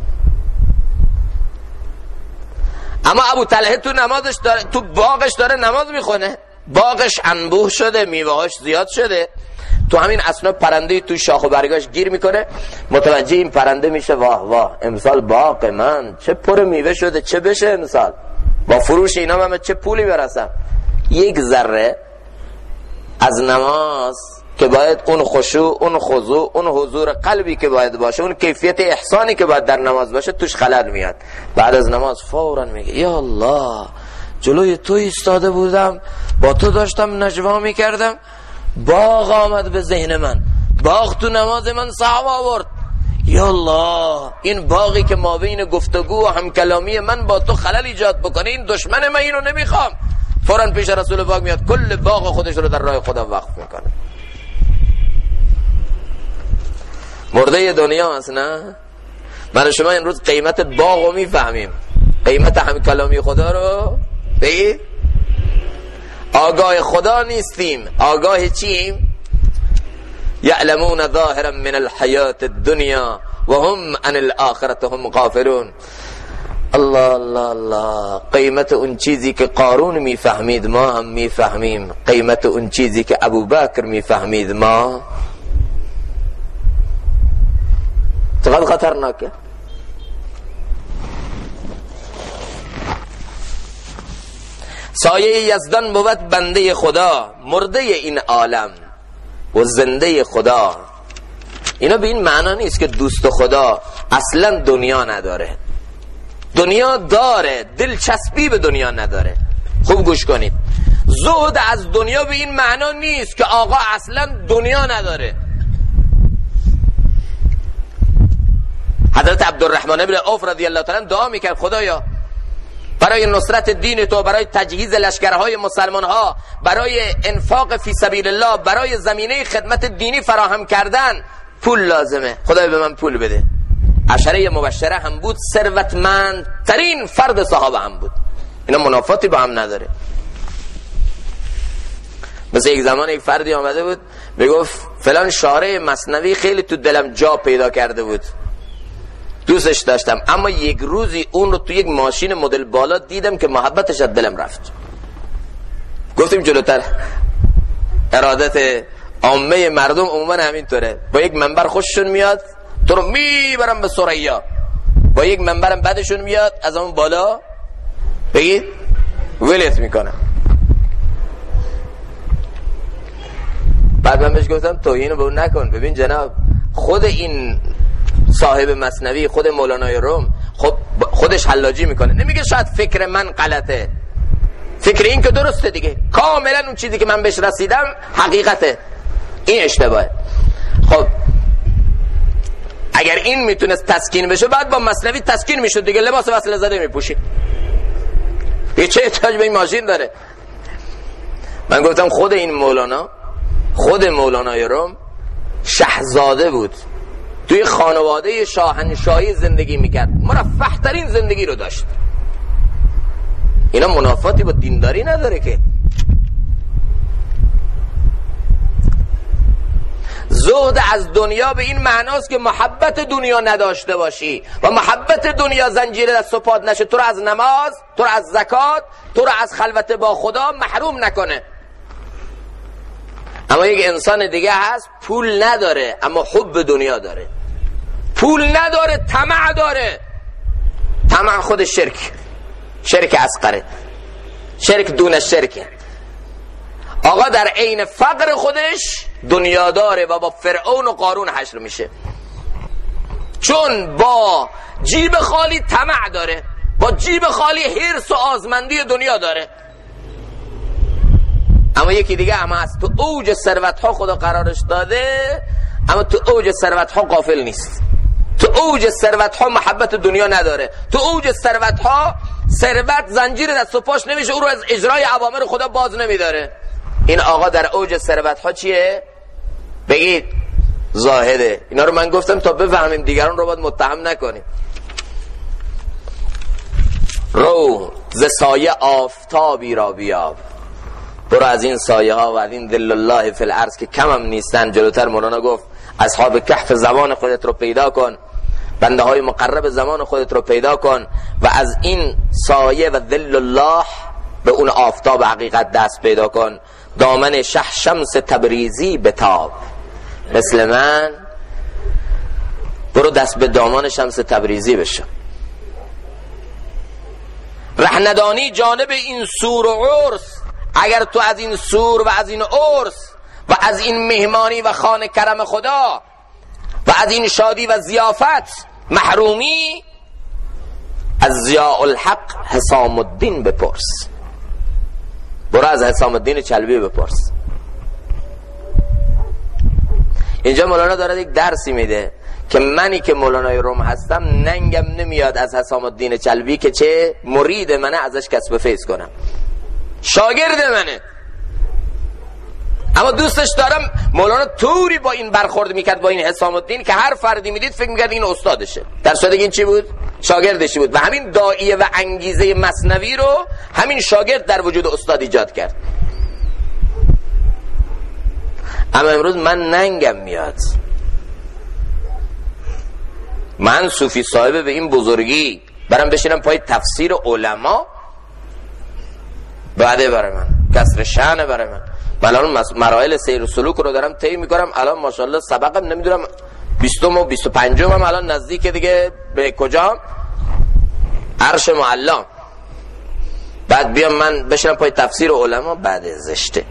اما ابو طلحه تو نمازش داره، تو باغش داره نماز میخونه، باغش انبوه شده، میوهاش زیاد شده، تو همین اسنا پرنده تو شاخ و برگاش گیر میکنه، متوجه این پرنده میشه واه واه امسال باغ من چه پر میوه شده، چه بشه امسال، با فروش اینا من چه پولی برسم. یک ذره از نماز که باید اون خشوع، اون خضوع، اون حضور قلبی که باید باشه، اون کیفیت احسانی که باید در نماز باشه، توش خلل میاد. بعد از نماز فوراً میگه یا الله، جلوی تو ایستاده بودم، با تو داشتم نجوا میکردم، باغ آمد به ذهن من، باغ تو نماز من صحب آورد، یا الله این باقی که ما بین گفتگو و همکلامی من با تو خلل ایجاد بکنه، این دشمن من، اینو نمیخوام. فوراً پیش رسول پاک میاد، کل باغ خودش رو در راه خدا وقف میکنه. مرده دنیا هست نه؟ من شما امروز قیمت باغ رو میفهمیم، قیمت همکلامی خدا رو بگید. آگاه خدا نیستیم، آگاه چیم؟ یعلمون ظاهرا من الحیات الدنیا و هم عن الاخرة هم غافلون. الله الله الله. قیمت اون چیزی که قارون میفهمید ما هم میفهمیم، قیمت اون چیزی که ابوبکر میفهمید ما. چقدر خطرناکه. سایه یزدان بود بنده خدا، مرده این عالم و زنده خدا. اینا به این معنا نیست که دوست خدا اصلا دنیا نداره. دنیا داره، دلچسبی به دنیا نداره. خوب گوش کنید، زهد از دنیا به این معنا نیست که آقا اصلا دنیا نداره. حضرت عبدالرحمن ابن عوف رضی الله تعالی دعا میکرد خدایا برای نصرت دین تو، برای تجهیز لشکرهای مسلمان ها، برای انفاق فی سبیل الله، برای زمینه خدمت دینی فراهم کردن پول لازمه، خدای به من پول بده. عشره مبشره هم بود، ثروتمندترین فرد صحابه هم بود. اینا منافاتی با هم نداره. مثل یک زمان یک فردی آمده بود میگفت فلان شارع مثنوی خیلی تو دلم جا پیدا کرده بود، دوستش داشتم، اما یک روزی اون رو تو یک ماشین مدل بالا دیدم که محبتش از دلم رفت. گفتیم جلوتر ارادت عامه مردم عموما همینطوره، با یک منبر خوششون میاد تو رو میبرم به ثریا، با یک منبرم بعدشون میاد از اون بالا بگید ولت میکنم. بعد من بهش گفتم توهین به اون نکن. ببین جناب، خود این صاحب مثنوی، خود مولانای روم، خب خودش حلاجی میکنه، نمیگه شاید فکر من غلطه، فکر این که درسته دیگه، کاملا اون چیزی که من بهش رسیدم حقیقته، این اشتباهه. خب اگر این میتونست تسکین بشه بعد با مثنوی تسکین میشد دیگه، لباس وصله زده میپوشی، یه چه احتیاج به این ماشین داره؟ من گفتم خود این مولانا، خود مولانای روم شاهزاده بود، توی خانواده شاهنشاهی زندگی میکرد، مرفه ترین زندگی رو داشت. اینا منافاتی با دینداری نداره که. زهد از دنیا به این معناست که محبت دنیا نداشته باشی و محبت دنیا زنجیر دست و پات نشه، تو رو از نماز، تو رو از زکات، تو رو از خلوت با خدا محروم نکنه. اما یک انسان دیگه هست پول نداره اما حب دنیا داره، پول نداره طمع داره. طمع خود شرک اصغره، شرک دون شرکه. آقا در عین فقر خودش دنیا داره و با فرعون و قارون حشر میشه، چون با جیب خالی طمع داره، با جیب خالی حرص و آزمندی دنیا داره. اما یکی دیگه هم هست تو اوج ثروت ها خدا قرارش داده، اما تو اوج ثروت ها غافل نیست، تو اوج ثروت ها محبت دنیا نداره، تو اوج ثروت ها ثروت زنجیر دست و پاش نمیشه، او رو از اجرای اوامر خدا باز نمیداره. این آقا در اوج ثروت ها چیه؟ بگید زاهده. اینا رو من گفتم تا بفهمیم، دیگران رو باید متهم نکنیم. رو ز سایه آفتابی را بیاب، برو از این سایه ها و از این ذل الله فی الارض که کم هم نیستن. جلوتر مولانا گفت اصحاب کهف زمان خودت رو پیدا کن، بنده های مقرب زمان خودت رو پیدا کن و از این سایه و ذل الله به اون آفتاب حقیقت دست پیدا کن. دامن شمس تبریزی بتاب، مثل من برو دست به دامان شمس تبریزی بشو. رهندانی جانب این سور و عرس، اگر تو از این سور و از این عرس و از این مهمانی و خانه کرم خدا و از این شادی و ضیافت محرومی، از ضیاء الحق حسام الدین بپرس، برو از حسام الدین چلبی بپرس. اینجا مولانا داره یک درسی میده که منی که مولانای روم هستم ننگم نمیاد از حسام الدین چلبی که چه مرید منه ازش کسب فیض کنم، شاگرد منه، اما دوستش دارم. مولانا طوری با این برخورد میکرد با این حسام الدین که هر فردی میدید فکر میکرد این استادشه، در صورتی که این چی بود؟ شاگردشی بود. و همین داعیه و انگیزه مثنوی رو همین شاگرد در وجود استاد ایجاد کرد. اما امروز من ننگم میاد، من صوفی صاحب به این بزرگی برم بشینم پای تفسیر علما، بعده برای من کسر شأنه برای من. من الان مراحل سیر و سلوک رو دارم طی میکنم، الان ماشاءالله سبقم نمیدونم 20 و 25 هم الان نزدیک دیگه به کجا؟ عرش معلا. بعد بیام من بشینم پای تفسیر علما، بعد زشته.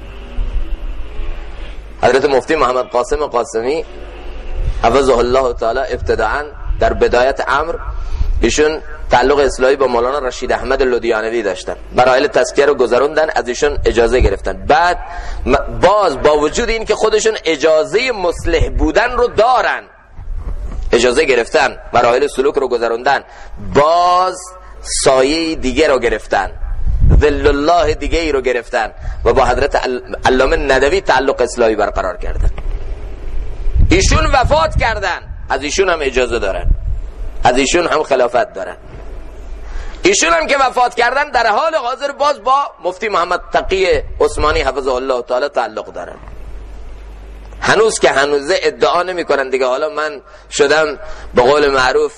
حضرت مفتی محمد قاسم قاسمی حفظه الله تعالی ابتداعا در بدایت امر ایشون تعلق اصلاحی با مولانا رشید احمد لودیانوی داشتن، مراحل تزکیه رو گذروندن، از ایشون اجازه گرفتن. بعد باز با وجود این که خودشون اجازه مصلح بودن رو دارن، اجازه گرفتن، مراحل سلوک رو گذروندن، باز سایه دیگه رو گرفتن، ذل الله دیگه ای رو گرفتن و با حضرت علامه ندوی تعلق اصلاحی برقرار کردن. ایشون وفات کردن، از ایشون هم اجازه دارن، از ایشون هم خلافت دارن. ایشون هم که وفات کردن در حال حاضر باز با مفتی محمد تقی عثمانی حفظه الله تعالی تعلق دارن. هنوز که هنوزه ادعا نمی کنن دیگه. حالا من شدم به قول معروف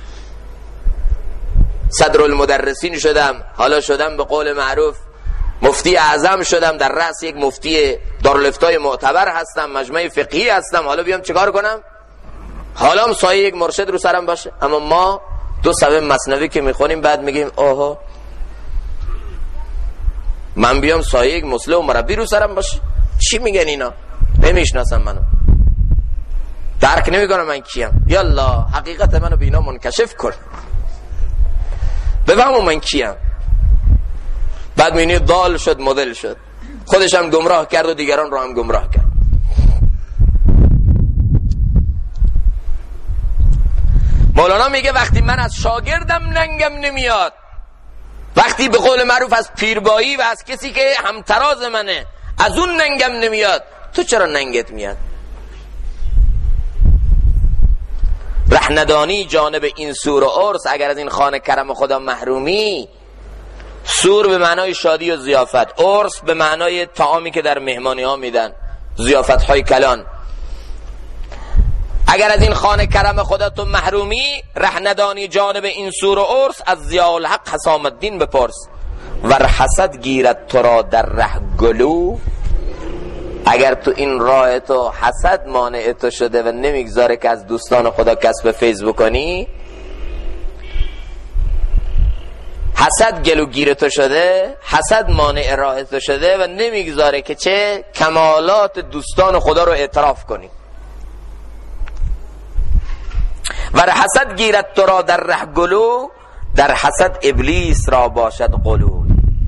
صدر المدرسین شدم، حالا شدم به قول معروف مفتی اعظم شدم، در رأس یک مفتی دارالفتای معتبر هستم، مجمع فقهی هستم، حالا بیام چیکار کنم؟ حالا هم سایه یک مرشد رو سرم باشه. اما ما دو صفحه مثنوی که میخونیم بعد میگیم آها من بیام سایه یک مصلح و مربی رو سرم باشه؟ چی میگن اینا؟ نمیشناسم منو، درک نمیکنم من کیم. یالا حقیقت منو به اینا منکشف کن، بفهمم من کیم. بعد میبینی ضال شد، مدل شد، خودش هم گمراه کرد و دیگران رو هم گمراه کرد. مولانا میگه وقتی من از شاگردم ننگم نمیاد، وقتی به قول معروف از پیربایی و از کسی که همتراز منه از اون ننگم نمیاد، تو چرا ننگت میاد؟ رهندانی جانب این سور و عرس، اگر از این خانه کرم خدا محرومی. سور به معنای شادی و ضیافت، عرس به معنای طعامی که در مهمانی ها میدن، ضیافت های کلان. اگر از این خانه کرم خدا تو محرومی، رهندانی جانب این سور و عرس، از ضیاء الحق حسام الدین بپرس. ور حسد گیرد تو را در ره گلو، اگر تو این راه تو حسد مانع تو شده و نمیگذاره که از دوستان خدا کسب فیض بکنی، حسد گلوگیر تو شده، حسد مانع راه تو شده و نمیگذاره که چه کمالات دوستان خدا رو اعتراف کنی. ور حسد گیرد تو را در ره گلو، در حسد ابلیس را باشد قلو.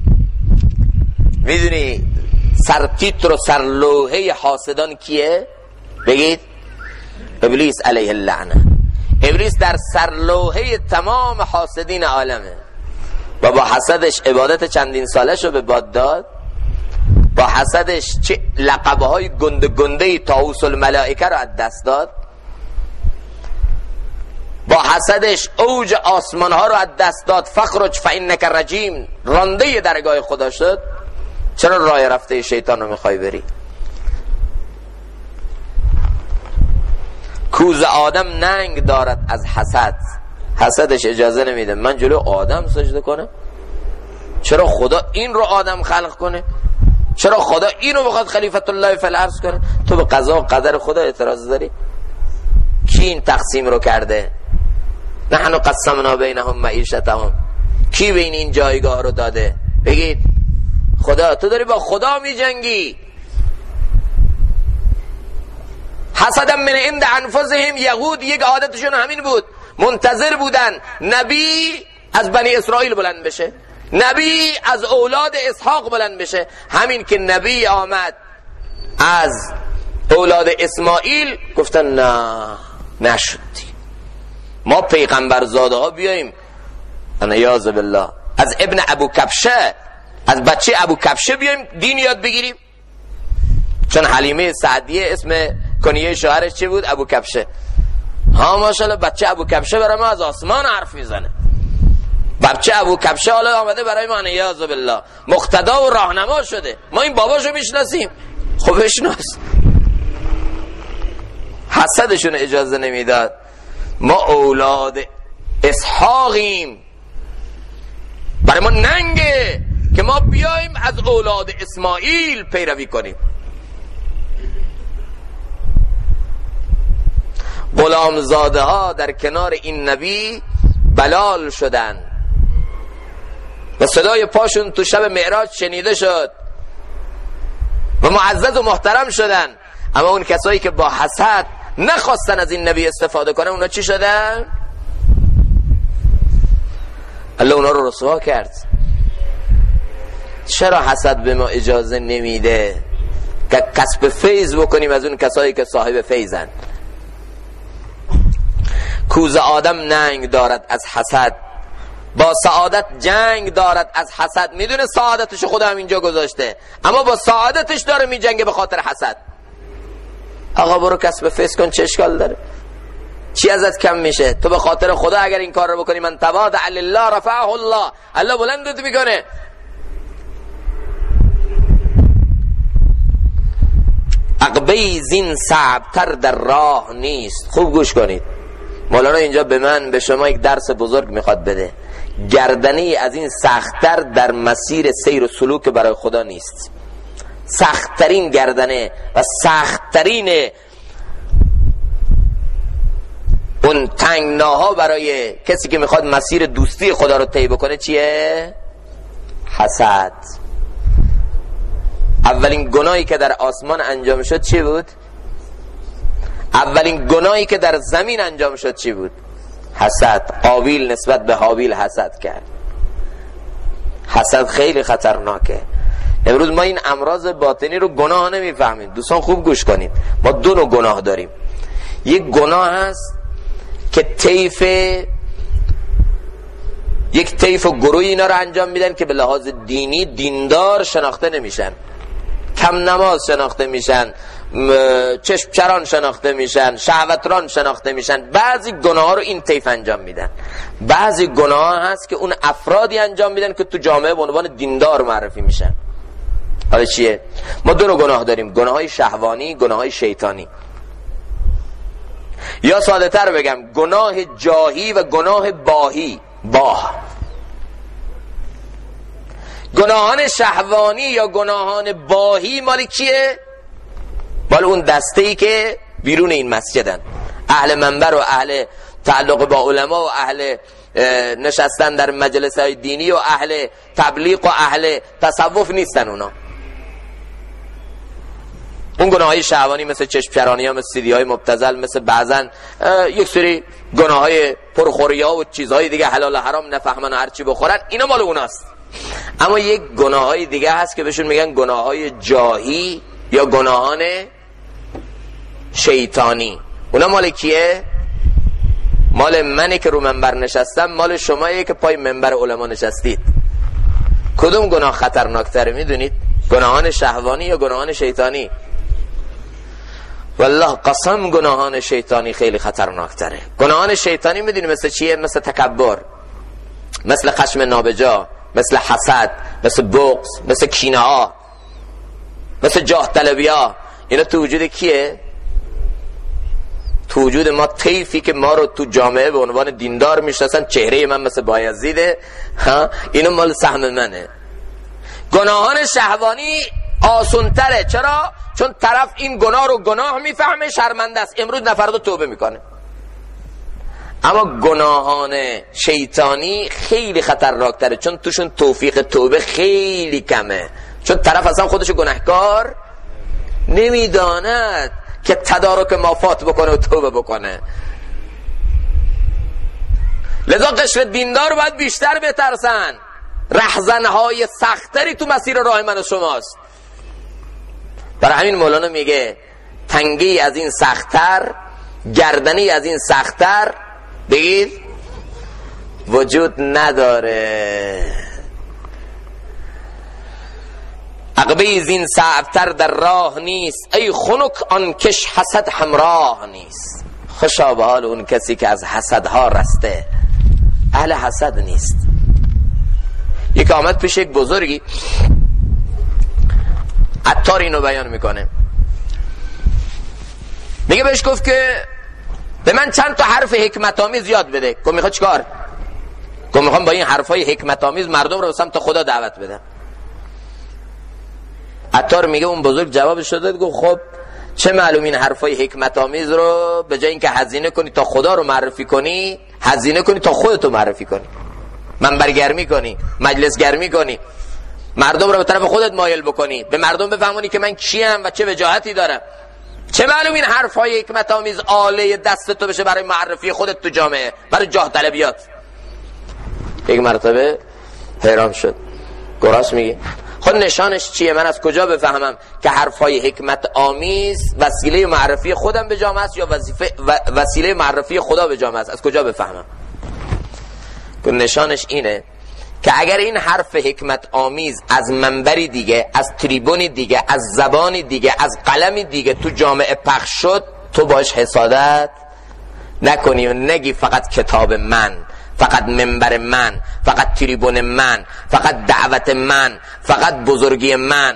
میدونی سرتیتر و سرلوحه حاسدان کیه؟ بگید. ابلیس علیه اللعنه. ابلیس در سرلوحه تمام حاسدین عالمه و با حسدش عبادت چندین سالش رو به باد داد، با حسدش چه لقبه های گنده گنده طاووس الملائکه رو از دست داد، با حسدش اوج آسمان ها رو از دست داد. فخرج فانک رجیم، رانده درگاه خدا شد. چرا راه رفته شیطان رو میخوای بری؟ کوز آدم ننگ دارد از حسد، حسدش اجازه نمیده من جلو آدم سجده کنم. چرا خدا این رو آدم خلق کنه؟ چرا خدا این رو بخواد خلیفت الله فی الارض کنه؟ تو به قضا و قدر خدا اعتراض داری؟ کی این تقسیم رو کرده؟ نحن قسمنا بینهم معیشتهم، کی بین این جایگاه رو داده؟ بگید. خدا. تو داری با خدا می جنگی. حسدا من عند انفسهم، یهود یک عادتشون همین بود، منتظر بودن نبی از بنی اسرائیل بلند بشه، نبی از اولاد اسحاق بلند بشه. همین که نبی آمد از اولاد اسماعیل گفتن نه نشد. ما پیغمبر زاده ها بیاییم عیاذ بالله از ابن ابو کبشه، از بچه ابو کبشه بیاییم دین یاد بگیریم؟ چون حلیمه سعدیه اسم کنیه شوهرش چی بود؟ ابو کبشه. ها ماشاءالله بچه ابو کبشه برای ما از آسمان حرف میزنه. بچه ابو کبشه حالا آمده برای ما عیاذ بالله مقتدا و راهنما شده. ما این باباشو میشناسیم؟ خب بشناس. حسدشون اجازه نمیداد. ما اولاد اسحاقیم، برای ما ننگه که ما بیایم از اولاد اسماعیل پیروی کنیم. غلامزاده ها در کنار این نبی بلال شدن و صدای پاشون تو شب معراج شنیده شد و معزز و محترم شدن. اما اون کسایی که با حسد نخواستن از این نبی استفاده کنن، اونا چی شدن؟ الله اونا رو رسوا کرد. چرا حسد به ما اجازه نمیده که کسب فیض بکنیم از اون کسایی که صاحب فیضن؟ کوزه آدم ننگ دارد از حسد، با سعادت جنگ دارد از حسد. میدونه سعادتش خدا هم اینجا گذاشته، اما با سعادتش داره میجنگه به خاطر حسد. آقا برو کسب فیض کن، چه اشکال داره؟ چی ازت کم میشه؟ تو به خاطر خدا اگر این کار رو بکنی، من تواضع لله رفعه الله، الله بلندت میکنه. عقبه زین صعبتر در راه نیست. خوب گوش کنید، مولانا اینجا به من به شما یک درس بزرگ میخواد بده. گردنی از این سختتر در مسیر سیر و سلوک برای خدا نیست. سختترین گردنه و سختترین اون تنگناها برای کسی که میخواد مسیر دوستی خدا رو طی بکنه چیه؟ حسد. اولین گناهی که در آسمان انجام شد چی بود؟ اولین گناهی که در زمین انجام شد چی بود؟ حسد. قابیل نسبت به حابیل حسد کرد. حسد خیلی خطرناکه. امروز ما این امراض باطنی رو گناه نمیفهمیم. دوستان خوب گوش کنید، ما دو نوع گناه داریم. یک گناه هست که یک طیف و گروه اینا رو انجام میدن که به لحاظ دینی دیندار شناخته نمیشن، کم نماز شناخته میشن، چشم چران شناخته میشن، شهوتران شناخته میشن. بعضی گناه ها رو این طیف انجام میدن. بعضی گناه ها هست که اون افرادی انجام میدن که تو جامعه به عنوان دیندار معرفی میشن. حالا چیه؟ ما دو نوع گناه داریم، گناه های شهوانی، گناه های شیطانی. یا ساده تر بگم گناه جاهی و گناه باهی. گناهان شهوانی یا گناهان باهی مال کیه؟ مال اون دسته‌ای که بیرون این مسجدن، اهل منبر و اهل تعلق با علما و اهل نشستن در مجلس‌های دینی و اهل تبلیغ و اهل تصوف نیستن. اونا اون گناههای شهوانی مثل چشم چرانی ها، مثل سیدی های مبتذل، مثل بعضن یک سری گناههای پرخوری ها و چیزهای دیگه حلال و حرام نفهمن و هرچی بخورن، اینا مال اوناست. اما یک گناههای دیگه هست که بهشون میگن گناههای جاهی یا گناهان شیطانی. اونا مال کیه؟ مال منی که رو منبر نشستم، مال شمایی که پای منبر علما نشستید. کدوم گناه خطرناکتره میدونید؟ گناهان شهوانی یا گناهان شیطانی؟ والله قسم گناهان شیطانی خیلی خطرناکتره. گناهان شیطانی میدونی مثل چیه؟ مثل تکبر، مثل خشم نابجا، مثل حسد، مثل بغض، مثل کینه ها، مثل جاه طلبی ها. اینا تو وجود کیه؟ تو وجود ما طیفی که ما رو تو جامعه به عنوان دیندار میشناسن. چهره من مثل بایزیده، اینا مال سهم منه. گناهان شهوانی آسونتره. چرا؟ چون طرف این گناه رو گناه میفهمه، شرمنده است، امروز نفردا توبه میکنه. اما گناهان شیطانی خیلی خطرناکتره، چون توشون توفیق توبه خیلی کمه. چون طرف اصلا خودشو گناهکار نمیداند که تدارک مافات بکنه و توبه بکنه. لذا قشر دیندار باید بیشتر بترسن. رهزنهای سختری تو مسیر راه من و شماست. برای همین مولانا میگه تنگی از این سختتر گردنی از این سخت‌تر بگید وجود نداره. عقبه زین صعبتر در راه نیست، ای خنک آن کش حسد همراه نیست. خوشا به حال اون کسی که از حسدها رسته، اهل حسد نیست. یک آمد پیش یک بزرگی، عطار اینو بیان میکنه، میگه بهش گفت که به من چند تا حرف حکمت آمیز یاد بده. گفت میخواد چیکار؟ گفت میخوام با این حرفای حکمت آمیز مردم رو به سمت خدا دعوت بدم. عطار میگه اون بزرگ جوابش داد، گفت خب چه معلوم این حرفای حکمت آمیز رو به جای اینکه هزینه کنی تا خدا رو معرفی کنی، هزینه کنی تا خودتو معرفی کنی، منبرگرمی کنی، مجلس گرمی کنی، مردم رو به طرف خودت مایل بکنی، به مردم بفهمونی که من کیم و چه وجاهتی دارم. چه معلوم این حرفای حکمت آمیز آله دست تو بشه برای معرفی خودت تو جامعه، برای جاه طلبیات. یک مرتبه حیران شد، گراس میگه خود نشانش چیه؟ من از کجا بفهمم که حرفای حکمت آمیز وسیله معرفی خودم به جامعه است یا وسیله معرفی خدا به جامعه است؟ از کجا بفهمم؟ نشانش اینه که اگر این حرف حکمت آمیز از منبری دیگه، از تریبونی دیگه، از زبانی دیگه، از قلمی دیگه تو جامعه پخش شد، تو باش حسادت نکنی و نگی فقط کتاب من، فقط منبر من، فقط تریبون من، فقط دعوت من، فقط بزرگی من.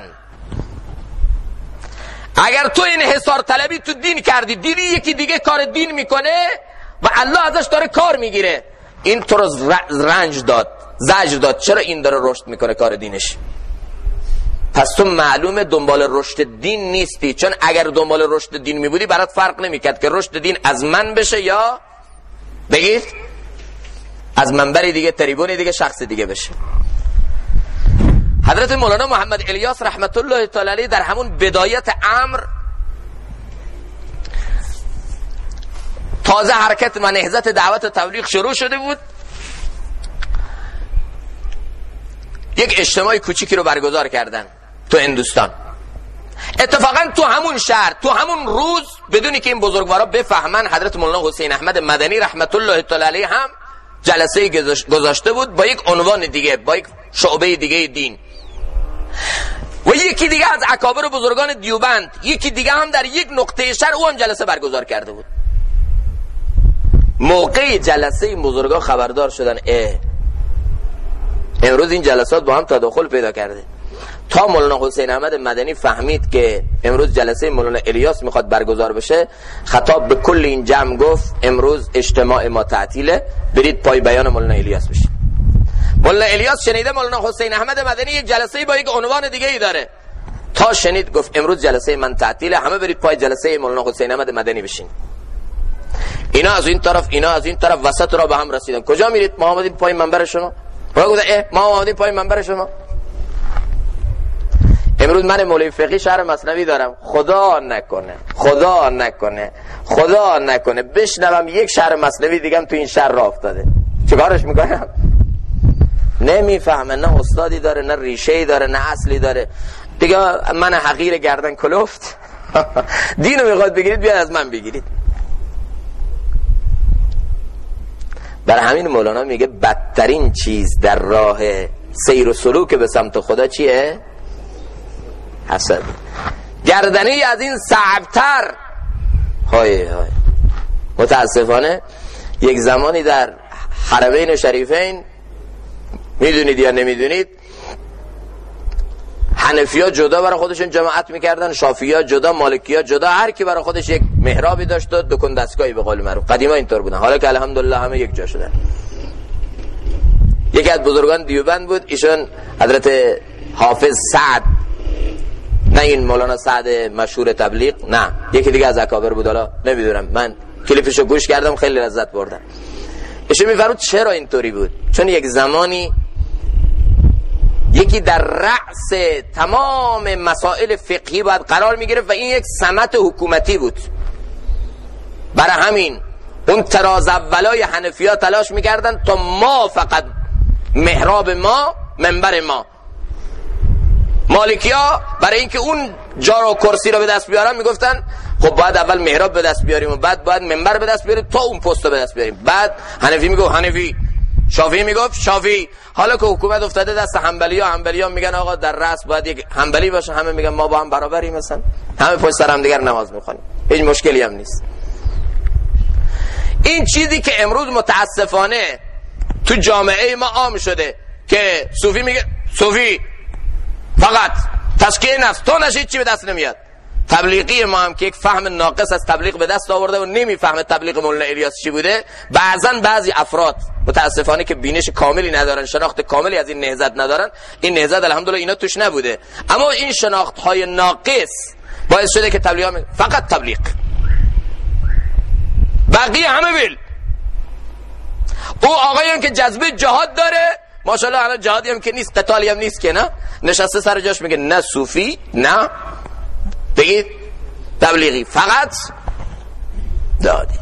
اگر تو این حصار طلبی تو دین کردی، دیدی یکی دیگه کار دین میکنه و الله ازش داره کار میگیره، این تو رو رنج داد، زجر داد، چرا این داره رشد میکنه کار دینش؟ پس تو معلومه دنبال رشد دین نیستی، چون اگر دنبال رشد دین میبودی برات فرق نمیکرد که رشد دین از من بشه یا بگید از منبری دیگه، تریبونی دیگه، شخص دیگه بشه. حضرت مولانا محمد الیاس رحمت الله تعالی علیه در همون بدایت امر، تازه حرکت و نهضت دعوت و تبلیغ شروع شده بود، یک اجتماع کوچیکی رو برگزار کردن تو هندوستان. اتفاقا تو همون شهر، تو همون روز، بدونی که این بزرگوارا بفهمن، حضرت مولانا حسین احمد مدنی رحمت الله تعالی علیه هم جلسه گذاشته بود با یک عنوان دیگه، با یک شعبه دیگه دین، و یکی دیگه از اکابر بزرگان دیوبند، یکی دیگه هم در یک نقطه شهر او هم جلسه برگزار کرده بود. موقع جلسه این بزرگان خبردار شدن امروز این جلسات با هم تداخل پیدا کرده. تا مولانا حسین احمد مدنی فهمید که امروز جلسه مولانا الیاس میخواد برگزار بشه، خطاب به کل این جمع گفت امروز اجتماع ما تعطیله، برید پای بیان مولانا الیاس بشید. مولانا الیاس شنیده مولانا حسین احمد مدنی یک جلسه با یک عنوان دیگه ای داره، تا شنید گفت امروز جلسه من تعطیله، همه برید پای جلسه مولانا حسین احمد مدنی بشین. اینا از این طرف، اینا از این طرف، وسط را به هم رسیدن. کجا میرید؟ ما آمدیم پای منبر شما. ما آمدیم پای منبر شما. امروز من مولوی فقیه شهر مثنوی دارم، خدا نکنه بشنوم یک شهر مثنوی دیگه تو این شهر راه افتاده، چیکارش میکنم؟ نمیفهمه، نه استادی داره، نه ریشه‌ای داره، نه اصلی داره دیگه. من حقیر گردن کلفت دینو میخواد بگیرید، بیاد از من بگیرید. برای همین مولانا میگه بدترین چیز در راه سیر و سلوک به سمت خدا چیه؟ حسد. گردنی از این صعبتر. های متاسفانه یک زمانی در حرمین شریفین، میدونید یا نمیدونید، حنفی‌ها جدا برای خودشون جماعت میکردن، شافعی‌ها جدا، مالکی‌ها جدا، هر کی برای خودش یک محرابی داشت و دکان دستگاهی به قول معروف. قدیما اینطور بودن، حالا که الحمدلله همه یک جا شدن. یکی از بزرگان دیوبند بود، ایشون حضرت حافظ سعد، نه این مولانا سعد مشهور تبلیغ، نه یکی دیگه از اکابر بود، حالا نمیدونم، من کلیپشو گوش کردم خیلی لذت بردم. ایشون میفرمود چرا اینطوری بود؟ چون یک زمانی یکی در رأس تمام مسائل فقهی باید قرار میگرفت و این یک سمت حکومتی بود. برای همین اون تراز اولای حنفی‌ها تلاش میکردن تا ما فقط محراب ما، منبر ما، مالکی‌ها برای اینکه اون جا و کرسی رو به دست بیارن میگفتن خب باید اول محراب به دست بیاریم و بعد باید منبر به دست بیاریم تا اون پست رو به دست بیاریم. بعد حنفی میگفت حنفی، شافعی میگفت شافعی. حالا که حکومت افتاده دست حنبلی‌ها میگن آقا در رأس باید یک حنبلی باشه، همه میگن ما با هم برابریم، مثلا همه پشت سر هم دیگر نماز میخونیم، هیچ مشکلی هم نیست. این چیزی که امروز متاسفانه تو جامعه ما عام شده که صوفی میگه صوفی فقط تزکیه نفس، تو نشید چی به دست نمیاد. تبلیغی ما هم که یک فهم ناقص از تبلیغ به دست آورده و نمیفهمه تبلیغ مولانا الیاس چی بوده، بعضی افراد متاسفانه که بینش کاملی ندارن، شناخت کاملی از این نهضت ندارن، این نهضت الحمدلله اینا توش نبوده، اما این شناخت های ناقص باعث شده که تبلیغ فقط تبلیغ، بقیه همه ول. او آقایی هم که جذبه جهاد داره ماشاءالله، الان جهادی هم که نیست، قتالی هم نیست که نه، نشسته سر جاش میگه نه صوفی نه بگید تبلیغی، فقط دادی.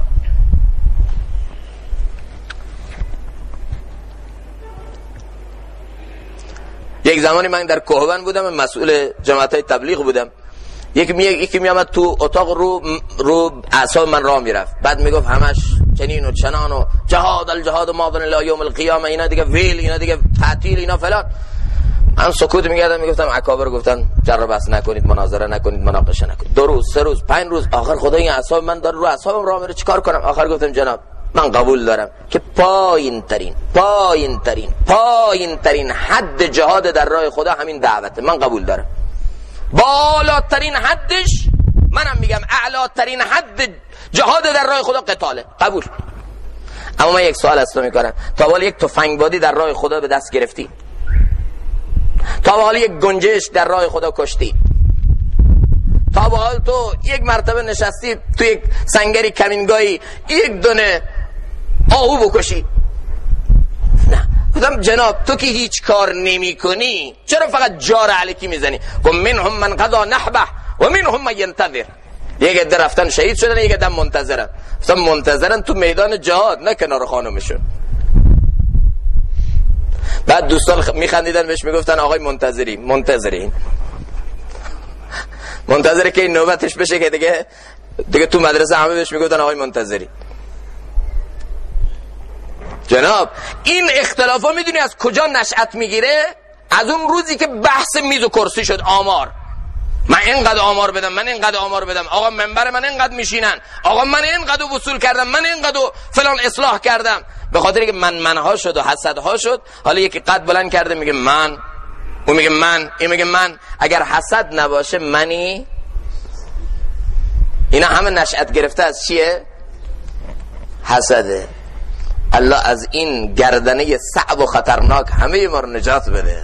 یک زمانی من در کوهبند بودم، مسئول جماعتای تبلیغ بودم، یکی میامد تو اتاق رو اعصاب من راه میرفت، بعد میگفت همش چنین و چنان و جهاد الجهاد ماذن الی یوم القیامه، اینا دیگه ویل، اینا دیگه تعطیل، اینا فلان. من سکوت میکردم، میگفتم اکابر گفتن جر بحث نکنید، مناظره نکنید، مناقشه نکنید. 2 روز 3 روز 5 روز، آخر خدا این اعصاب من داره رو اعصابم راه میره، چیکار کنم؟ آخر گفتم جناب من قبول دارم که پایین ترین حد جهاد در راه خدا همین دعوته، من قبول دارم. بالاترین حدش منم میگم اعلاترین حد جهاد در راه خدا قتاله، قبول. اما من یک سوال از تو میکنم، تا حالا یک تفنگ بادی در راه خدا به دست گرفتی؟ تا حالا یک گنجش در راه خدا کشتی؟ تا حالا تو یک مرتبه نشستی تو یک سنگری کمینگاهی یک دونه آهو بکشی؟ نه. گفتم جناب تو که هیچ کار نمی کنی چرا فقط جار علکی میزنی؟ گفت منهم من قضا نحبه و منهم من ینتظر. یک عده رفتن شهید شدن، یک عده منتظرن. گفتم منتظرن تو میدان جهاد، نه کنار خانمشون. بعد دوستان میخندیدن بهش، میگفتن آقای منتظرین منتظره که این نوبتش بشه که دیگه تو مدرسه همه بهش میگفتن آقای منتظری. جناب این اختلافا میدونی از کجا نشأت میگیره؟ از اون روزی که بحث میز و کرسی شد. آمار، من اینقدر آمار بدم، من اینقدر آمار بدم، آقا منبر من اینقدر میشینن، آقا من اینقدر وصول کردم، من اینقدر فلان اصلاح کردم. به خاطر که منها شد و حسدها شد، حالا یکی قد بلند کرده میگه من، اون میگه من، این میگه من. اگر حسد نباشه منی. اینا همه نشأت گرفته از چیه؟ حسده. الله از این گردنه صعب و خطرناک همه ما رو نجات بده.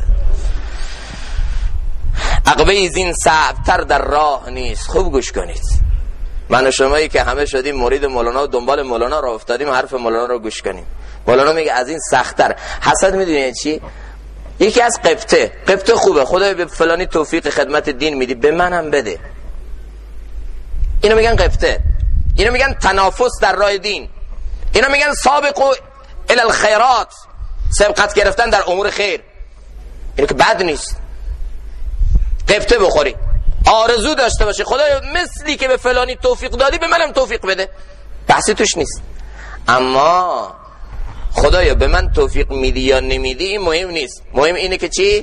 عقبه از این صعبتر در راه نیست. خوب گوش کنید، من و شمایی که همه شدیم مرید مولانا و دنبال مولانا را افتادیم، حرف مولانا رو گوش کنیم. مولانا میگه از این سخت‌تر. حسد میدونی چی؟ یکی از قبطه خوبه، خدای به فلانی توفیق خدمت دین میدی، به منم بده. اینو میگن قبطه، اینو میگن تنافس در راه دین، اینو میگن سابقوا الی الخیرات، سبقت گرفتن در امور خیر. اینو که بد نیست. قبطه بخوری، آرزو داشته باشی خدایا مثلی که به فلانی توفیق دادی به منم توفیق بده، بحثی توش نیست. اما خدایا به من توفیق میدی یا نمیدی این مهم نیست، مهم اینه که چی؟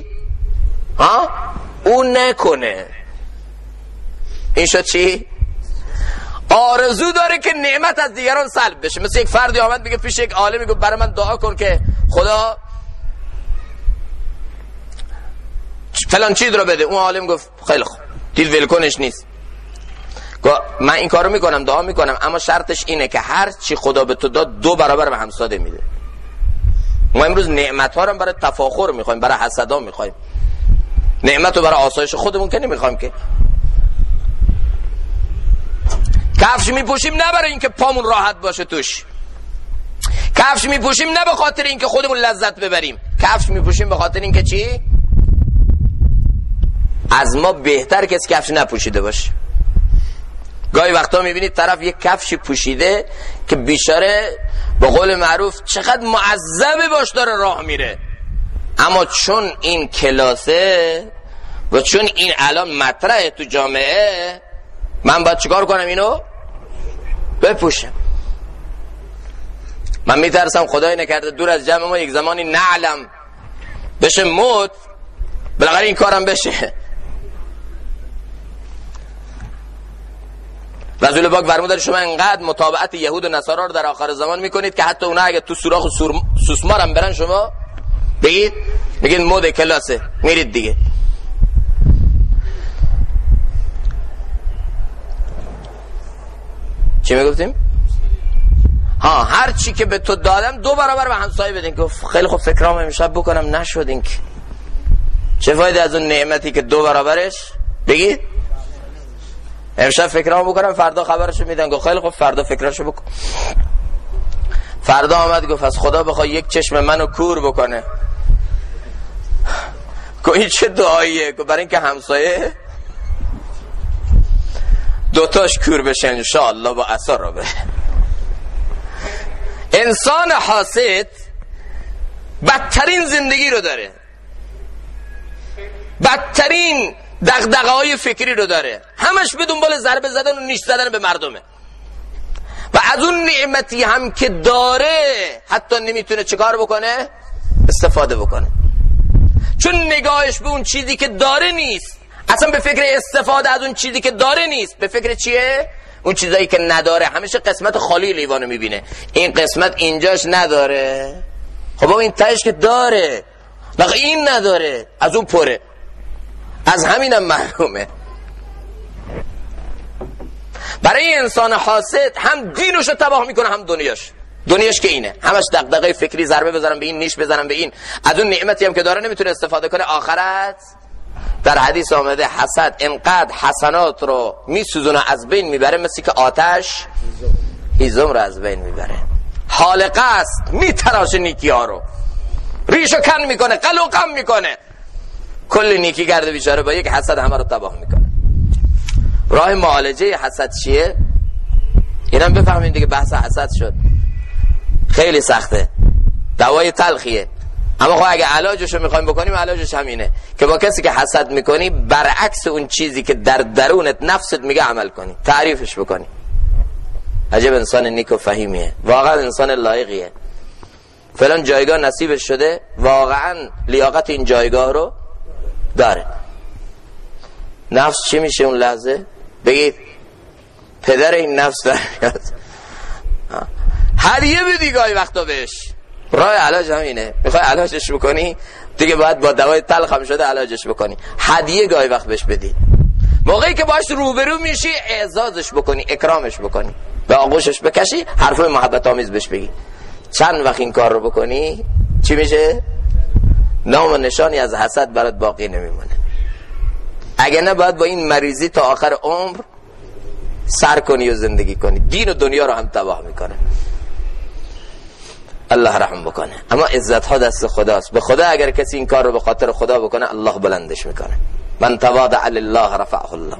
اون نکنه. این شد چی؟ آرزو داره که نعمت از دیگران سلب بشه. مثل یک فردی آمد میگه پیش یک عالم، میگه برای من دعا کن که خدا فلان چیز رو بده. اون عالم گفت خیلی خوب، دید ولکنش نیست. من این کارو میکنم، دعا میکنم، اما شرطش اینه که هر چی خدا به تو داد 2 برابر به همساده میده. ما امروز نعمت ها رو برای تفاخر میخوایم، برای حسدا میخوایم. نعمت رو برای آسایش خودمون که نمیخوایم. که کفش میپوشیم نه برای اینکه پامون راحت باشه توش، کفش میپوشیم نه به خاطر اینکه خودمون لذت ببریم، کفش میپوشیم به خاطر اینکه چی؟ از ما بهتر کسی کفش نپوشیده باشه. گاهی وقتا میبینید طرف یک کفشی پوشیده که بیچاره به قول معروف چقدر معذبه باش داره راه میره، اما چون این کلاسه و چون این الان مطرحه تو جامعه، من باید چیکار کنم؟ اینو بپوشم. من میترسم خدای نکرده دور از جمع ما یک زمانی نعلم بشه موت، بالاخره این کارم بشه. رسول پاک فرمودن شما انقدر متابعت یهود و نصارا رو در آخر زمان میکنید که حتی اونا اگه تو سوراخ و سوسمار هم برن شما بگید میگید مود کلاسه، میرید دیگه. چی میگفتیم؟ هر چی که به تو دادم 2 برابر به همسایه بدین. گفت خیلی خوب فکرام امشب بکنم، نشدین که چه فایده از اون نعمتی که 2 برابرش بگید امشب فکرام بکنم فردا خبرشو میدن. گفت خیلی خوب فردا فکرشو بکن. فردا آمد گفت از خدا بخوای یک چشم منو کور بکنه. گفت این چه دعاییه؟ گفت برای اینکه همسایه 2 تاش کور بشه انشاءالله با اثر رو به. انسان حاسد بدترین زندگی رو داره، بدترین دغدغه‌های فکری رو داره، همش به دنبال ضربه زدن و نیش زدن به مردمه و از اون نعمتی هم که داره حتی نمیتونه چیکار بکنه؟ استفاده بکنه. چون نگاهش به اون چیزی که داره نیست، اصلا به فکر استفاده از اون چیزی که داره نیست، به فکر چیه؟ اون چیزایی که نداره. همیشه قسمت خالی لیوانو میبینه، این قسمت اینجاش نداره، خب این تهش که داره، لکه این نداره، از اون پره، از همینم معلومه. برای انسان حاسد هم دینشو تباه میکنه هم دنیاش که اینه، همش دغدغه فکری، ضربه بزنم به این، نیش بزنم به این، از اون نعمتی هم که داره نمیتونه استفاده کنه. آخرت در حدیث آمده حسد انقدر حسنات رو میسوزونه، از بین میبره، مثل که آتش هیزم رو از بین میبره. حالقه است، میتراشه نیکی ها رو، ریشو کن میکنه، قلوقم میکنه، کل نیکی کرده بیچاره با یک حسد همه رو تباه میکنه. راه معالجه حسد چیه؟ اینم بفهمین دیگه. بحث حسد شد خیلی سخته، دوای تلخیه، اما خب اگه علاجشو میخوایم بکنیم علاجش همینه که با کسی که حسد میکنی برعکس اون چیزی که در درونت نفست میگه عمل کنی، تعریفش بکنی. عجب انسان نیک و فهیمیه، واقعا انسان لایقیه، فلان جایگاه نصیبش شده، واقعا لیاقت این جایگاه رو داره. نفس چی میشه اون لحظه؟ بگید پدر این نفس داره. هدیه بدی گاهی وقتا بهش. راه علاج همینه، میخوای علاجش بکنی دیگه باید با دوای تلخ هم شده علاجش بکنی. هدیه گاهی وقت بهش بدی، موقعی که باش روبرو میشی اعزازش بکنی، اکرامش بکنی، به آغوشش بکشی، حرفای محبت آمیز بهش بگی. چند وقت این کار رو بکنی چی میشه؟ نام و نشانی از حسد برات باقی نمیمونه. اگه نه باید با این مریضی تا آخر عمر سر کنی و زندگی کنی، دین و دنیا رو هم تباه میکنه. الله رحم بکنه. اما عزت ها دست خداست. به خدا اگر کسی این کار رو به خاطر خدا بکنه الله بلندش میکنه. من تواضع لله رفعه الله.